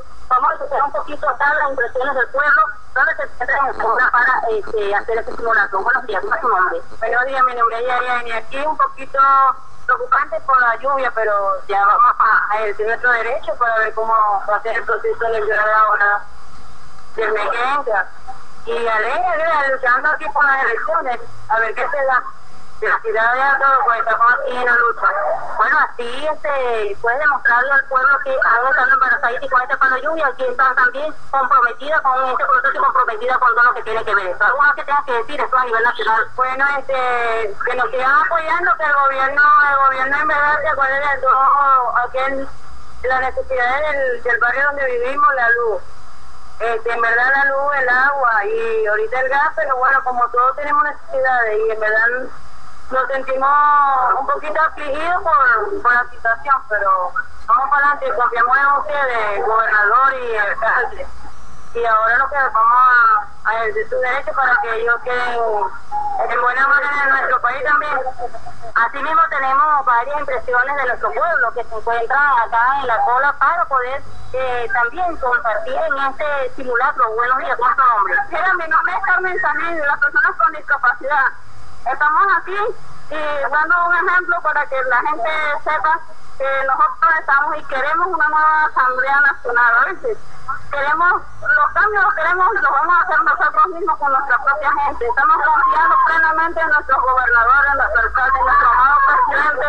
poquito acá las impresiones del pueblo, donde se encuentran en zona para hacer este simulacro. Buenos días, ¿cómo es tu nombre? Buenos días, mi nombre es Yarian, y aquí un poquito preocupante por la lluvia, pero ya vamos a ejercer nuestro derecho para ver cómo va a ser el proceso electoral ahora de emergencia. Y alegre, luchando aquí por las elecciones, a ver qué se da. De la ciudad de Alto, pues estamos aquí en la lucha. Bueno, así puede demostrarle al pueblo que han estado embarazados y con este palo de lluvia, aquí están también comprometidas con este proceso y comprometidas con todo lo que tiene que ver. ¿Algo más que tengas que decir esto a nivel nacional? Bueno, que nos sigan apoyando, que el gobierno en verdad se acuerde de todo la necesidad del barrio donde vivimos, la luz. En verdad la luz, el agua y ahorita el gas, pero bueno, como todos tenemos necesidades y en verdad nos sentimos un poquito afligidos por la situación, pero vamos para adelante, confiamos en ustedes, gobernador y alcalde. Y ahora lo que vamos a ejercer su derecho para que ellos queden en buena manera en nuestro país también. Asimismo tenemos varias impresiones de nuestro pueblo que se encuentran acá en la cola para poder también compartir en este simulacro. Buenos días, ¿cómo es tu nombre? Mira, mi nombre es Carmen Sanil, de las personas con discapacidad. Estamos aquí dando un ejemplo para que la gente sepa que nosotros estamos y queremos una nueva Asamblea Nacional. A veces queremos los cambios, los vamos a hacer nosotros mismos con nuestra propia gente. Estamos confiando plenamente en nuestros gobernadores, en nuestro alcalde, en nuestro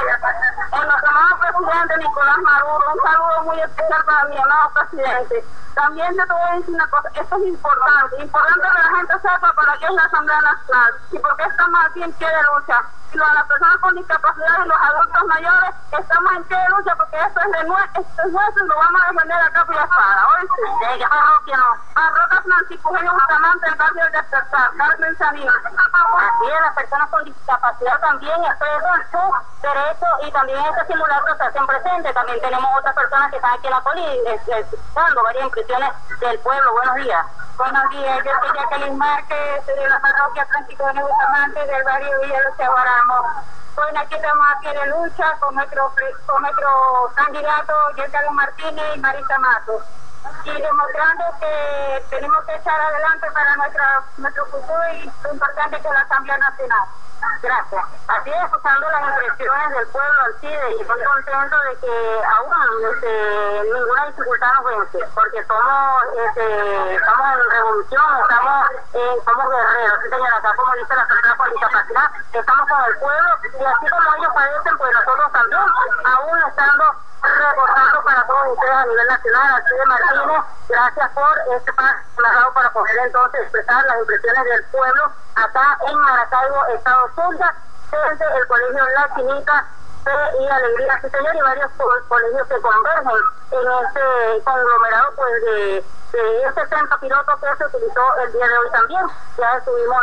amado presidente Nicolás Maduro. Un saludo muy especial para mi amado presidente. También te voy a decir una cosa, esto es importante que la gente sepa para qué es la Asamblea Nacional y por qué estamos aquí en pie de lucha. Y las personas con discapacidad y los adultos mayores estamos en pie de lucha porque esto es nuestro y lo vamos a defender a capa y espada. Hoy sí, de parroquia no. Parroquia Francisco Eugenio Bustamante, el barrio del Despertar, Carmen Sanín. Así es, las personas con discapacidad también expresan su derecho y también este simulacro se hacen presentes. También tenemos otras personas que están aquí en la poli dando varias impresiones del pueblo. Buenos días. Buenos días, yo soy Jacqueline Márquez de la parroquia Francisco Eugenio Bustamante del barrio Villa Los Chaguaramos. Bueno, aquí estamos a pie de lucha con nuestro candidato, Giancarlo Martínez y Marisa Matos, y demostrando que tenemos que echar adelante para nuestro futuro y lo importante que es la Asamblea Nacional. Gracias. Así es, escuchando las impresiones del pueblo Alcide, y estoy contento de que aún ninguna dificultad nos vence, porque estamos en revolución, somos guerreros. Sí, señora, acá como dice la persona con discapacidad, estamos con el pueblo, y así como ellos padecen, pues nosotros también, aún estando reportando para todos ustedes a nivel nacional. Alcide Martínez, gracias por este paso que me ha dado para poder entonces expresar las impresiones del pueblo acá en Maracaibo, Estado Zulia, desde el colegio La Chinita, Fe y Alegría, sí señor, y varios colegios que convergen en este conglomerado pues de este centro piloto que se utilizó el día de hoy también. Ya tuvimos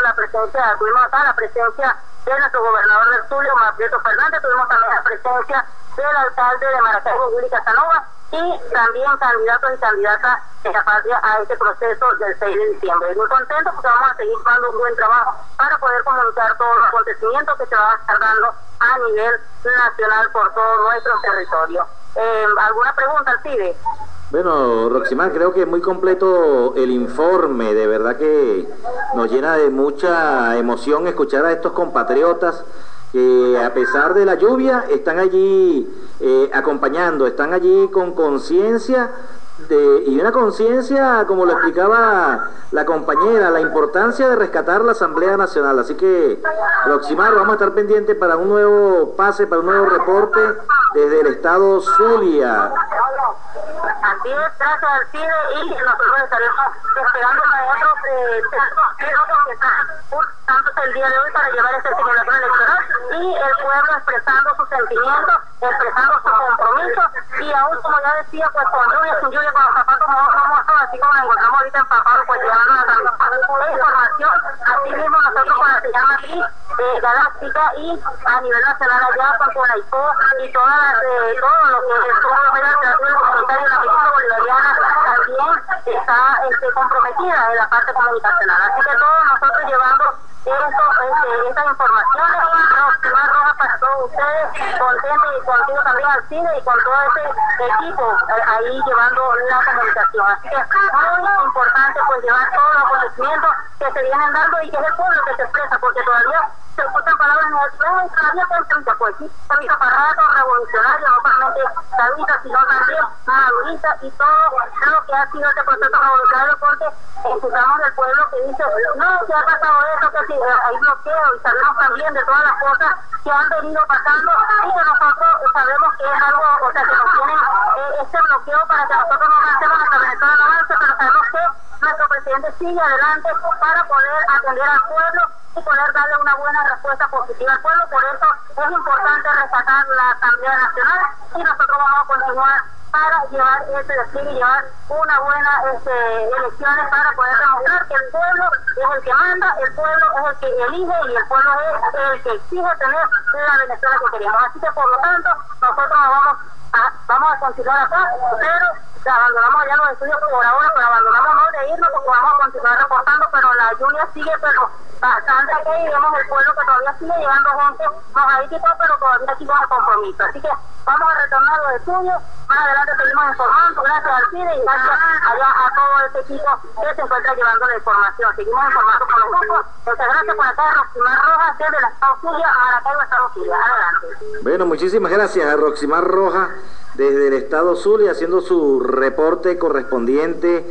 acá la presencia de nuestro gobernador del Zulia, Omar Prieto Fernández, tuvimos también la presencia del alcalde de Maracaibo, Willy Casanova, y también candidatos y candidatas de la patria a este proceso del 6 de diciembre. Muy contentos porque vamos a seguir dando un buen trabajo para poder comunicar todos los acontecimientos que se van a estar dando a nivel nacional por todo nuestro territorio. ¿Alguna pregunta, Alcide? Bueno, Roximar, creo que es muy completo el informe, de verdad que nos llena de mucha emoción escuchar a estos compatriotas que a pesar de la lluvia están allí acompañando, están allí con conciencia y una conciencia, como lo explicaba la compañera, la importancia de rescatar la Asamblea Nacional. Así que, Roximar, vamos a estar pendientes para un nuevo pase, para un nuevo reporte desde el estado Zulia. Así es, gracias Alcide, y nosotros estaremos esperando a otros que están tanto el día de hoy para llevar este simulacro electoral, y el pueblo expresando sus sentimientos, expresando su compromiso, y aún como ya decía, pues con lluvia, sin lluvia, con los zapatos mojados, así como nos encontramos ahorita empapados, pues llevando la información. Así mismo nosotros con la señal matriz galáctica y a nivel nacional allá con Conaipó y todo lo que es todo lo que es comunitario, la ministra bolivariana también está comprometida en la parte comunicacional. Así que todos nosotros llevando estas informaciones, Roximar Rojas, para todos ustedes, contento, y contigo también Alcide y con todo ese equipo ahí llevando la comunicación. Así que es muy importante pues llevar todos los acontecimientos que se vienen dando y que es el pueblo que se expresa, porque todavía se escuchan palabras nuevas, todavía se enfrenta pues sí, son aparatos revolucionarios, no solamente chavistas, sino también maduristas y todo lo que ha sido este proceso revolucionario, porque escuchamos del pueblo que dice, no, que ha pasado esto, que sí, hay bloqueo, y sabemos también de todas las cosas que han venido pasando, y que nosotros sabemos que es algo, o sea, que nos tienen este bloqueo para que nosotros no avancemos, nuestra Venezuela no avance, pero sabemos que nuestro presidente sigue adelante para poder atender al pueblo y poder darle una buena respuesta positiva al pueblo. Por eso es importante rescatar la Asamblea Nacional, y nosotros vamos a continuar para llevar este desfile y llevar una buena elecciones para poder demostrar que el pueblo es el que manda, el pueblo es el que elige y el pueblo es el que exige tener la Venezuela que queremos. Así que por lo tanto nosotros vamos a continuar acá, pero abandonamos ya los estudios por ahora, pero abandonamos no de irnos porque vamos a continuar reportando, pero la lluvia sigue, pero bastante aquí, y vemos el pueblo que todavía sigue llegando gente mojadita, pero todavía sigue el compromiso. Así que vamos a retornar los estudios, más adelante seguimos informando. Gracias Alcide y gracias allá a todo este equipo que se encuentra llevando la información. Seguimos informando con los grupos. Muchas gracias por acá, Roximar Rojas, desde el estado Zulia, Maracaibo, estado Zulia. Adelante. Bueno, muchísimas gracias a Roximar Rojas desde el estado Zulia haciendo su reporte correspondiente,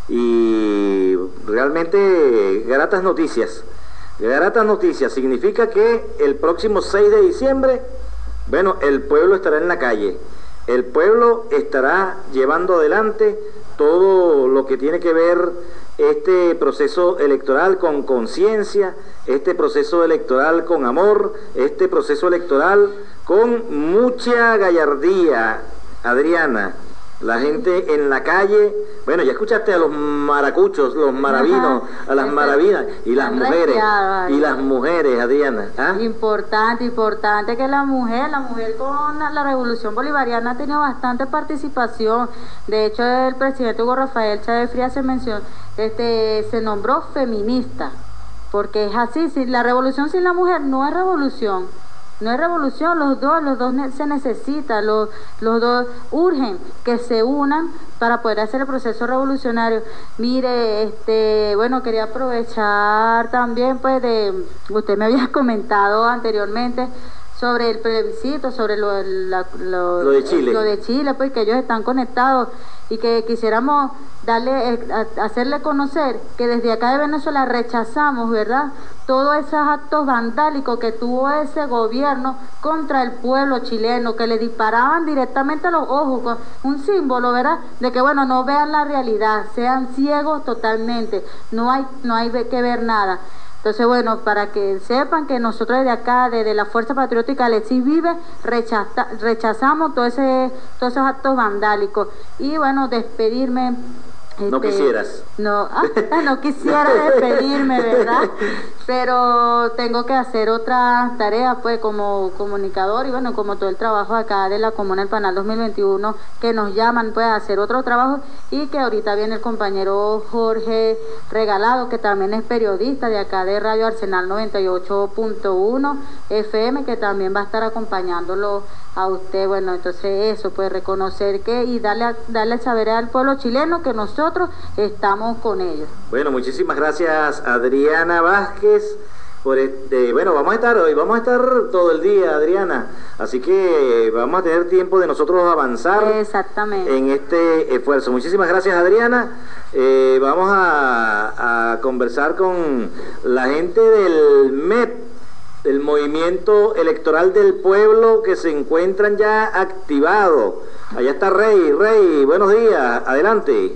y realmente gratas noticias. Gratas noticias significa que el próximo 6 de diciembre, bueno, el pueblo estará en la calle, el pueblo estará llevando adelante todo lo que tiene que ver este proceso electoral con conciencia, este proceso electoral con amor, este proceso electoral con mucha gallardía, Adriana. La gente en la calle, bueno, ya escuchaste a los maracuchos, los maravinos, a las maravinas, y las mujeres, Adriana. ¿Ah? Importante que la mujer con la Revolución Bolivariana ha tenido bastante participación. De hecho, el presidente Hugo Rafael Chávez Frías se nombró feminista, porque es así, si la revolución sin la mujer no es revolución. No es revolución, los dos se necesitan, los dos urgen que se unan para poder hacer el proceso revolucionario. Mire, bueno, quería aprovechar también, pues, usted me había comentado anteriormente sobre el plebiscito, sobre lo de Chile. Lo de Chile, pues, que ellos están conectados y que quisiéramos hacerle conocer que desde acá de Venezuela rechazamos, ¿verdad?, todos esos actos vandálicos que tuvo ese gobierno contra el pueblo chileno, que le disparaban directamente a los ojos, con un símbolo, ¿verdad?, de que, bueno, no vean la realidad, sean ciegos totalmente, no hay que ver nada. Entonces, bueno, para que sepan que nosotros desde acá, desde la Fuerza Patriótica Alexis Vive, rechazamos todos esos actos vandálicos. Y bueno, despedirme. No quisieras. No quisiera despedirme, ¿verdad? Pero tengo que hacer otras tareas, pues, como comunicador y, bueno, como todo el trabajo acá de la Comuna del Panal 2021, que nos llaman, pues, a hacer otro trabajo, y que ahorita viene el compañero Jorge Regalado, que también es periodista de acá de Radio Arsenal 98.1 FM, que también va a estar acompañándolo a usted. Bueno, entonces eso, pues, reconocer y darle a saber al pueblo chileno que nosotros estamos con ellos. Bueno, muchísimas gracias, Adriana Vázquez, por bueno, vamos a estar todo el día, Adriana, así que vamos a tener tiempo de nosotros avanzar en este esfuerzo. Muchísimas gracias, Adriana. Vamos a conversar con la gente del MEP, del Movimiento Electoral del Pueblo, que se encuentran ya activados. Allá está Rey, buenos días, adelante.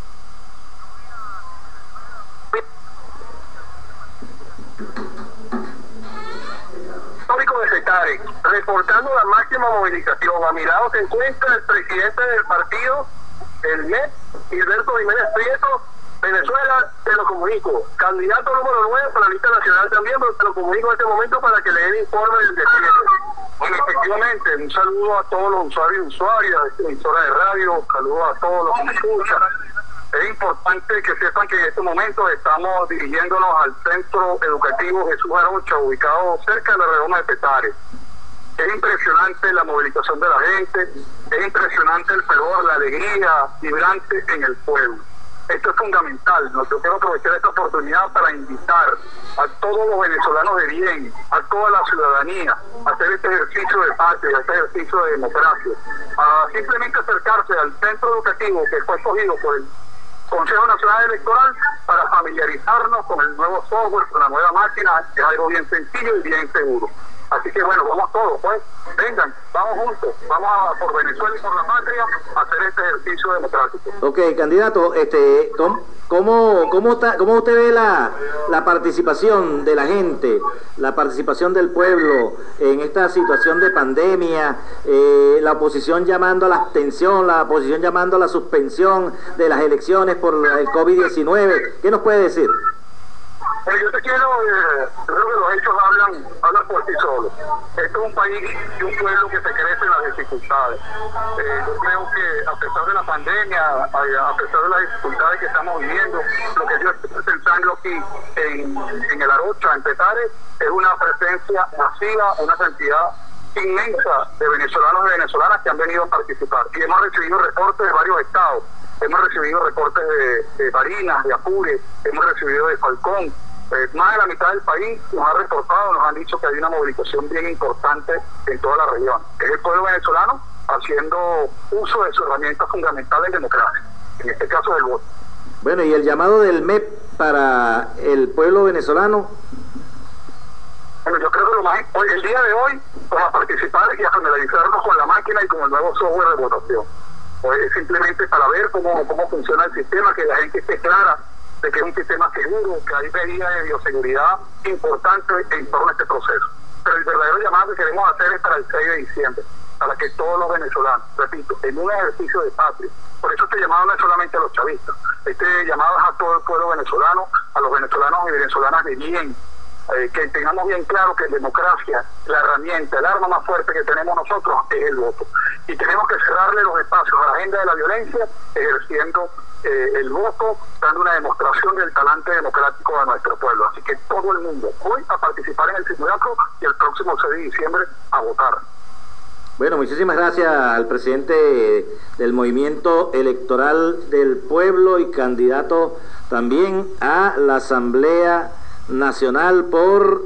Histórico de Cetare, reportando la máxima movilización. A mi lado se encuentra el presidente del partido, el MEP, Gilberto Jiménez Prieto. Venezuela, te lo comunico, candidato número 9 para la lista nacional también, pero te lo comunico en este momento para que le den informe del despliegue. Bueno, efectivamente, un saludo a todos los usuarios y usuarias de esta emisora de radio, un saludo a todos los que me escuchan. Es importante que sepan que en este momento estamos dirigiéndonos al Centro Educativo Jesús Arocha, ubicado cerca de la redoma de Petare. Es impresionante la movilización de la gente, es impresionante el fervor, la alegría vibrante en el pueblo. Esto es fundamental. Yo quiero aprovechar esta oportunidad para invitar a todos los venezolanos de bien, a toda la ciudadanía, a hacer este ejercicio de patria, este ejercicio de democracia, a simplemente acercarse al centro educativo que fue escogido por el Consejo Nacional Electoral para familiarizarnos con el nuevo software, con la nueva máquina, que es algo bien sencillo y bien seguro. Así que bueno, vamos todos, pues, vengan, vamos juntos, vamos por Venezuela y por la patria a hacer este ejercicio democrático. Ok, candidato, ¿cómo usted ve la participación de la gente, la participación del pueblo en esta situación de pandemia, la oposición llamando a la abstención, la oposición llamando a la suspensión de las elecciones por el COVID-19? ¿Qué nos puede decir? Yo te quiero, creo que los hechos hablan por sí solos. Esto es un país y un pueblo que se crece en las dificultades. Yo creo que a pesar de la pandemia, a pesar de las dificultades que estamos viviendo, lo que yo estoy pensando aquí en el Arocha, en Petare, es una presencia masiva, una cantidad inmensa de venezolanos y venezolanas que han venido a participar. Y hemos recibido reportes de varios estados. Hemos recibido reportes de Barinas, de Apure, hemos recibido de Falcón. Más de la mitad del país nos ha reportado, nos han dicho que hay una movilización bien importante en toda la región. Es el pueblo venezolano haciendo uso de sus herramientas fundamentales democráticas, en este caso del voto. Bueno, y el llamado del MEP para el pueblo venezolano. Bueno, yo creo que el día de hoy vamos a participar y a familiarizarnos con la máquina y con el nuevo software de votación. Es simplemente para ver cómo funciona el sistema, que la gente esté clara de que es un sistema seguro, que hay medidas de bioseguridad importantes en torno a este proceso. Pero el verdadero llamado que queremos hacer es para el 6 de diciembre, para que todos los venezolanos, repito, en un ejercicio de patria. Por eso este llamado no es solamente a los chavistas, este llamado es a todo el pueblo venezolano, a los venezolanos y venezolanas de bien, que tengamos bien claro que en democracia, la herramienta, el arma más fuerte que tenemos nosotros es el voto. Y tenemos que cerrarle los espacios a la agenda de la violencia, ejerciendo el voto, dando una demostración del talante democrático de nuestro pueblo. Así que todo el mundo hoy a participar en el simulacro y el próximo 6 de diciembre a votar. Bueno, muchísimas gracias al presidente del Movimiento Electoral del Pueblo y candidato también a la Asamblea Nacional por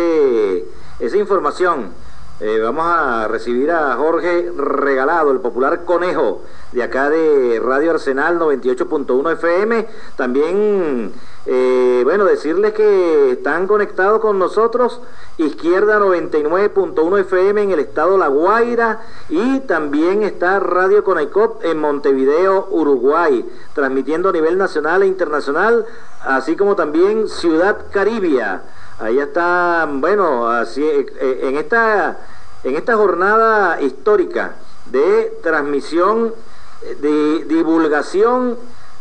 esa información. Vamos a recibir a Jorge Regalado, el popular conejo de acá de Radio Arsenal 98.1 FM. También, bueno, decirles que están conectados con nosotros, Izquierda 99.1 FM en el estado La Guaira, y también está Radio Conaicop en Montevideo, Uruguay, transmitiendo a nivel nacional e internacional, así como también Ciudad Caribia. Ahí está, bueno, así en esta jornada histórica de transmisión, de divulgación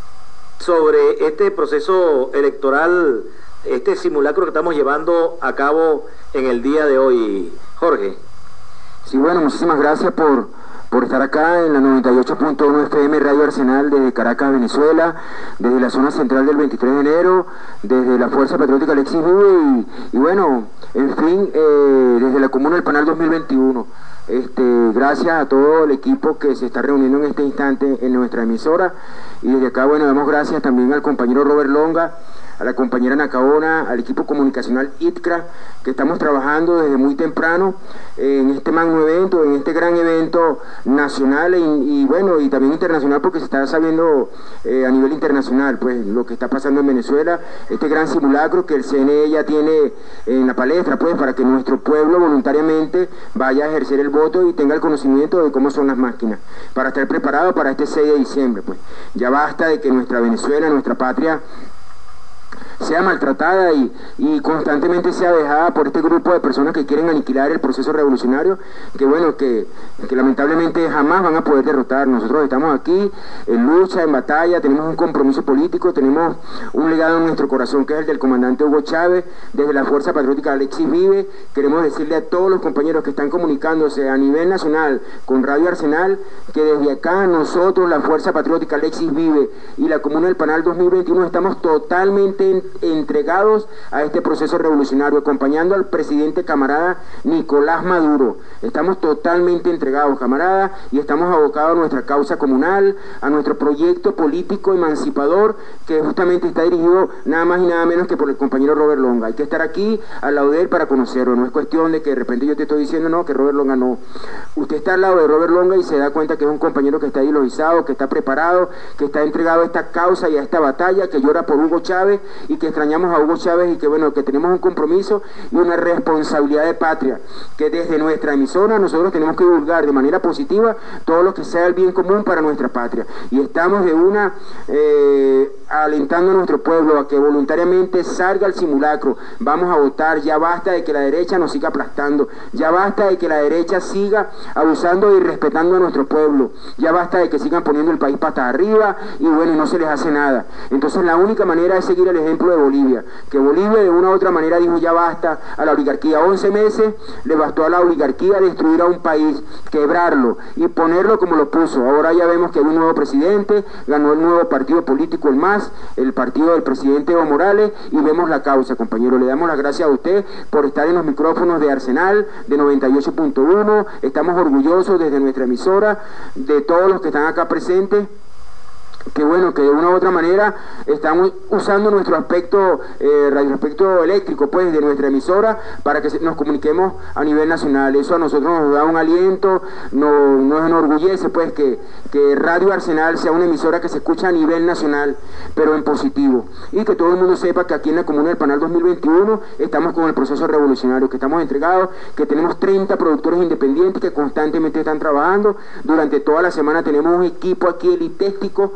sobre este proceso electoral, este simulacro que estamos llevando a cabo en el día de hoy, Jorge. Sí, bueno, muchísimas gracias por estar acá en la 98.1 FM Radio Arsenal desde Caracas, Venezuela, desde la zona central del 23 de enero, desde la Fuerza Patriótica Alexis Vive y bueno, en fin, desde la Comuna del Panal 2021. Gracias a todo el equipo que se está reuniendo en este instante en nuestra emisora, y desde acá, bueno, damos gracias también al compañero Robert Longa, a la compañera Nacaona, al equipo comunicacional ITCRA, que estamos trabajando desde muy temprano en este magno evento, en este gran evento nacional y bueno, y también internacional, porque se está sabiendo a nivel internacional pues lo que está pasando en Venezuela, este gran simulacro que el CNE ya tiene en la palestra, pues, para que nuestro pueblo voluntariamente vaya a ejercer el voto y tenga el conocimiento de cómo son las máquinas, para estar preparado para este 6 de diciembre, pues. Ya basta de que nuestra Venezuela, nuestra patria, sea maltratada y constantemente sea dejada por este grupo de personas que quieren aniquilar el proceso revolucionario, que bueno, que lamentablemente jamás van a poder derrotar. Nosotros estamos aquí en lucha, en batalla, tenemos un compromiso político, tenemos un legado en nuestro corazón que es el del comandante Hugo Chávez. Desde la Fuerza Patriótica Alexis Vive queremos decirle a todos los compañeros que están comunicándose a nivel nacional con Radio Arsenal que desde acá nosotros, la Fuerza Patriótica Alexis Vive y la Comuna del Panal 2021, estamos totalmente entregados a este proceso revolucionario, acompañando al presidente camarada Nicolás Maduro. Estamos totalmente entregados, camarada, y estamos abocados a nuestra causa comunal, a nuestro proyecto político emancipador, que justamente está dirigido nada más y nada menos que por el compañero Robert Longa. Hay que estar aquí al lado de él para conocerlo. No es cuestión de que de repente yo te estoy diciendo no, que Robert Longa no. Usted está al lado de Robert Longa y se da cuenta que es un compañero que está ideologizado, que está preparado, que está entregado a esta causa y a esta batalla, que llora por Hugo Chávez y que extrañamos a Hugo Chávez, y que bueno, que tenemos un compromiso y una responsabilidad de patria, que desde nuestra emisora nosotros tenemos que divulgar de manera positiva todo lo que sea el bien común para nuestra patria, y estamos de una alentando a nuestro pueblo a que voluntariamente salga al simulacro. Vamos a votar, ya basta de que la derecha nos siga aplastando, ya basta de que la derecha siga abusando y respetando a nuestro pueblo, ya basta de que sigan poniendo el país patas arriba y bueno, no se les hace nada. Entonces la única manera es seguir el ejemplo de Bolivia, que Bolivia de una u otra manera dijo ya basta a la oligarquía. 11 meses le bastó a la oligarquía destruir a un país, quebrarlo y ponerlo como lo puso. Ahora ya vemos que hay un nuevo presidente, ganó el nuevo partido político, el MAS, el partido del presidente Evo Morales, y vemos la causa, compañero. Le damos las gracias a usted por estar en los micrófonos de Arsenal, de 98.1, estamos orgullosos desde nuestra emisora, de todos los que están acá presentes. bueno, que de una u otra manera estamos usando nuestro aspecto, radioaspecto eléctrico, pues, de nuestra emisora para que nos comuniquemos a nivel nacional. Eso a nosotros nos da un aliento, nos enorgullece, pues, que Radio Arsenal sea una emisora que se escucha a nivel nacional, pero en positivo. Y que todo el mundo sepa que aquí en la Comuna del Panal 2021 estamos con el proceso revolucionario, que estamos entregados, que tenemos 30 productores independientes que constantemente están trabajando. Durante toda la semana tenemos un equipo aquí elitesco,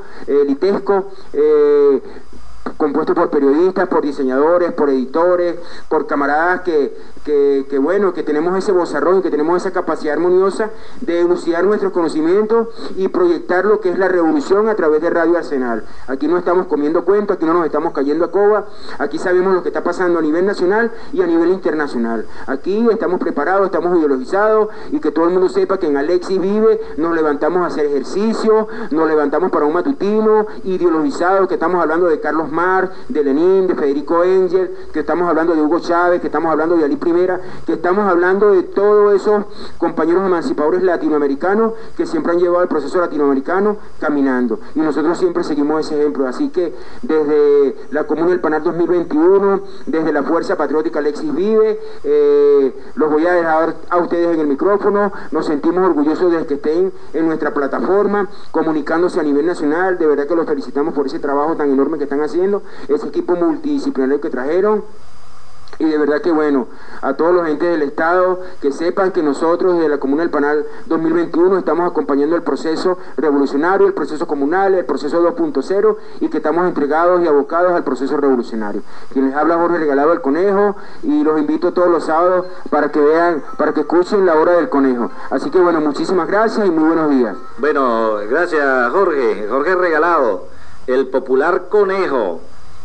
compuesto por periodistas, por diseñadores, por editores, por camaradas bueno, que tenemos ese vozarrón, que tenemos esa capacidad armoniosa de elucidar nuestros conocimientos y proyectar lo que es la revolución a través de Radio Arsenal. Aquí no estamos comiendo cuentos, aquí no nos estamos cayendo a coba, aquí sabemos lo que está pasando a nivel nacional y a nivel internacional. Aquí estamos preparados, estamos ideologizados, y que todo el mundo sepa que en Alexis Vive nos levantamos a hacer ejercicio, nos levantamos para un matutino ideologizado, que estamos hablando de Carlos Marx, de Lenin, de Federico Engels, que estamos hablando de Hugo Chávez, que estamos hablando de Ali Primera, que estamos hablando de todos esos compañeros emancipadores latinoamericanos que siempre han llevado el proceso latinoamericano caminando, y nosotros siempre seguimos ese ejemplo. Así que desde la Comuna del Panal 2021, desde la Fuerza Patriótica Alexis Vive, los voy a dejar a ustedes en el micrófono. Nos sentimos orgullosos de que estén en nuestra plataforma comunicándose a nivel nacional. De verdad que los felicitamos por ese trabajo tan enorme que están haciendo, ese equipo multidisciplinario que trajeron. Y de verdad que bueno, a todos los entes del Estado, que sepan que nosotros desde la Comuna del Panal 2021 estamos acompañando el proceso revolucionario, el proceso comunal, el proceso 2.0, y que estamos entregados y abocados al proceso revolucionario. Quien les habla, Jorge Regalado, el Conejo, y los invito todos los sábados para que vean, para que escuchen La Hora del Conejo. Así que bueno, muchísimas gracias y muy buenos días. Bueno, gracias Jorge Regalado, el popular Conejo.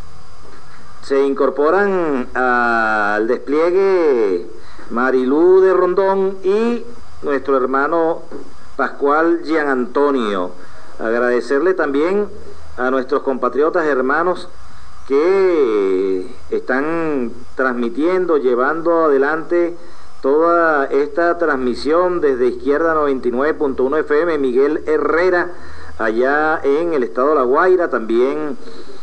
Se incorporan al despliegue Marilú de Rondón y nuestro hermano Pascual Gian Antonio. Agradecerle también a nuestros compatriotas hermanos que están transmitiendo, llevando adelante toda esta transmisión desde Izquierda 99.1 FM, Miguel Herrera, allá en el estado de La Guaira. También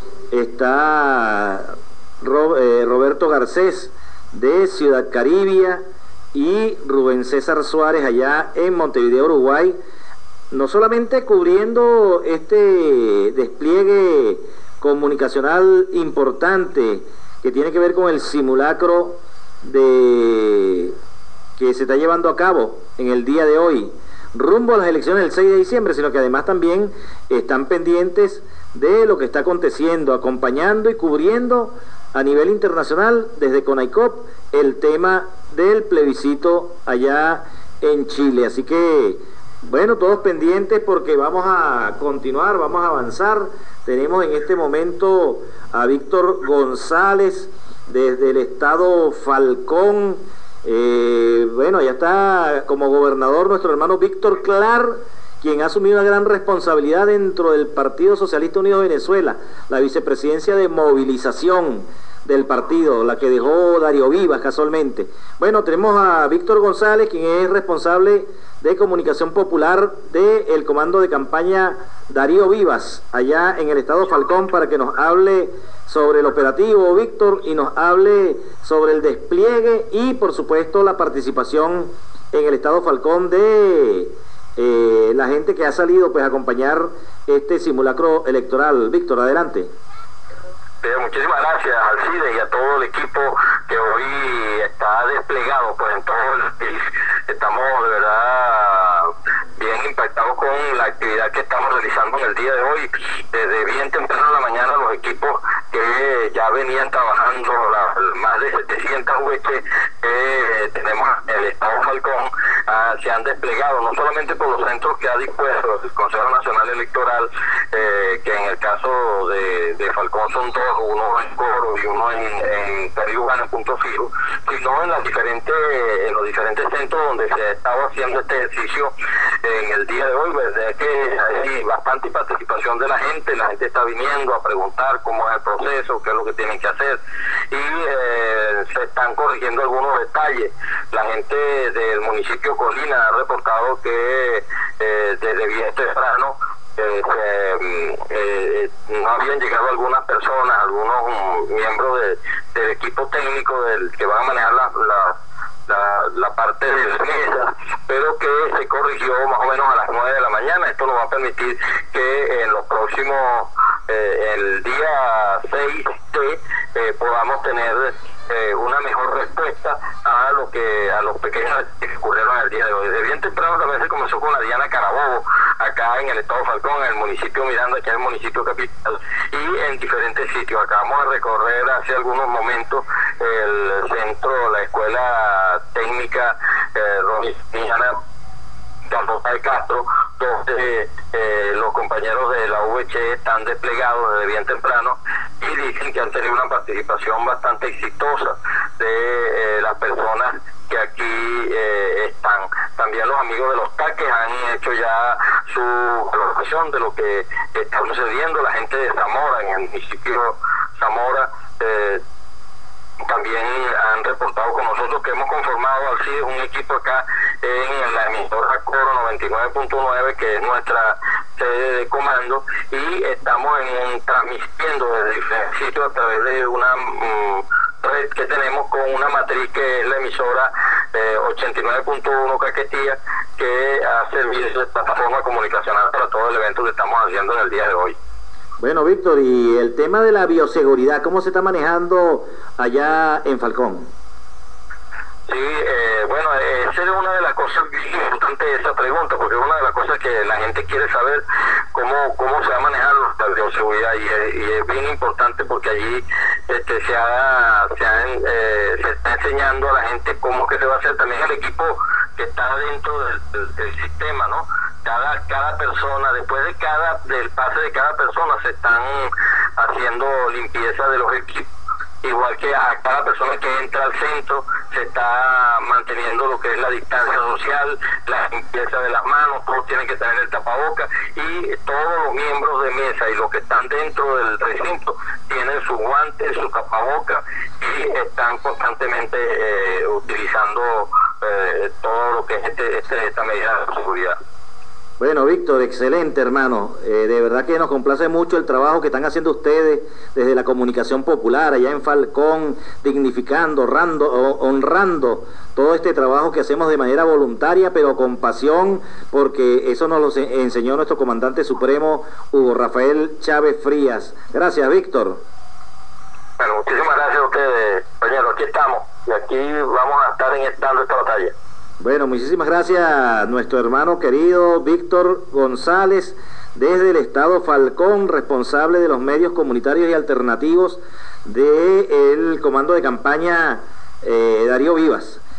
está Roberto Garcés de Ciudad Caribia y Rubén César Suárez allá en Montevideo, Uruguay, no solamente cubriendo este despliegue comunicacional importante que tiene que ver con el simulacro que se está llevando a cabo en el día de hoy rumbo a las elecciones del 6 de diciembre, sino que además también están pendientes de lo que está aconteciendo, acompañando y cubriendo a nivel internacional desde CONAICOP el tema del plebiscito allá en Chile. Así que, bueno, todos pendientes porque vamos a continuar, vamos a avanzar. Tenemos en este momento a Víctor González desde el estado Falcón. Bueno, ya está como gobernador nuestro hermano Víctor Clar, quien ha asumido una gran responsabilidad dentro del Partido Socialista Unido de Venezuela, la vicepresidencia de movilización del partido, la que dejó Darío Vivas casualmente. Bueno, tenemos a Víctor González, quien es responsable de comunicación popular del comando de campaña Darío Vivas, allá en el estado Falcón, para que nos hable sobre el operativo, Víctor, y nos hable sobre el despliegue y, por supuesto, la participación en el estado Falcón de la gente que ha salido pues a acompañar este simulacro electoral. Víctor, adelante. Muchísimas gracias, Alcide, y a todo el equipo que hoy está desplegado pues en todo el país. Estamos de verdad bien impactados con la actividad que estamos realizando en el día de hoy. Desde bien temprano en la mañana los equipos que ya venían trabajando, más de 700 huestes que tenemos en el estado Falcón, se han desplegado no solamente por los centros que ha dispuesto el Consejo Nacional Electoral, que en el caso de Falcón son dos, uno en Coro y uno en Cariuana, Punto Fijo, sino en los diferentes centros donde se ha estado haciendo este ejercicio en el día de hoy. Verdad que hay bastante participación de la gente está viniendo a preguntar cómo es el proceso, qué es lo que tienen que hacer, y se están corrigiendo algunos detalles. La gente del municipio Colina ha reportado que desde bien temprano no habían llegado algunas personas, algunos miembros del equipo técnico del que van a manejar la parte de la mesa, pero que se corrigió más o menos a las 9 de la mañana. Esto nos va a permitir que en los próximos, el día 6 podamos tener una mejor respuesta a los pequeños que ocurrieron el día de hoy. Desde bien temprano también se comenzó con la Diana Carabobo, acá en el estado Falcón, en el municipio Miranda, que es el municipio capital, y en diferentes sitios. Acabamos de recorrer hace algunos momentos el centro, la escuela técnica Rominiana de Castro, donde los compañeros de la VC están desplegados desde bien temprano y dicen que han tenido una participación bastante exitosa de las personas que aquí están. También los amigos de los taques han hecho ya su valoración de lo que está sucediendo. La gente de Zamora, en el municipio Zamora, también han reportado con nosotros que hemos conformado al CIDE un equipo acá en la emisora Coro 99.9, que es nuestra sede de comando, y estamos transmitiendo desde diferentes sitios a través de una red que tenemos con una matriz que es la emisora 89.1 Caquetía, que ha servido de plataforma comunicacional para todo el evento que estamos haciendo en el día de hoy. Bueno, Víctor, y el tema de la bioseguridad, ¿cómo se está manejando allá en Falcón? Sí, bueno, esa es una de las cosas bien importantes de esa pregunta, porque es una de las cosas que la gente quiere saber, cómo se va a manejar la bioseguridad, y es bien importante porque allí se está enseñando a la gente cómo que se va a hacer. También el equipo que está dentro del sistema, ¿no? Cada persona, después del pase de cada persona, se están haciendo limpieza de los equipos, igual que a cada persona que entra al centro se está manteniendo lo que es la distancia social, la limpieza de las manos, todos tienen que tener el tapaboca, y todos los miembros de mesa y los que están dentro del recinto tienen sus guantes, su tapaboca, y están constantemente utilizando todo lo que es esta medida de seguridad. Bueno, Víctor, excelente, hermano. De verdad que nos complace mucho el trabajo que están haciendo ustedes desde la comunicación popular allá en Falcón, dignificando, honrando todo este trabajo que hacemos de manera voluntaria, pero con pasión, porque eso nos lo enseñó nuestro comandante supremo, Hugo Rafael Chávez Frías. Gracias, Víctor. Bueno, muchísimas gracias a ustedes, compañeros. Aquí estamos, y aquí vamos a estar dando esta batalla. Bueno, muchísimas gracias a nuestro hermano querido Víctor González, desde el estado Falcón, responsable de los medios comunitarios y alternativos del comando de campaña Darío Vivas.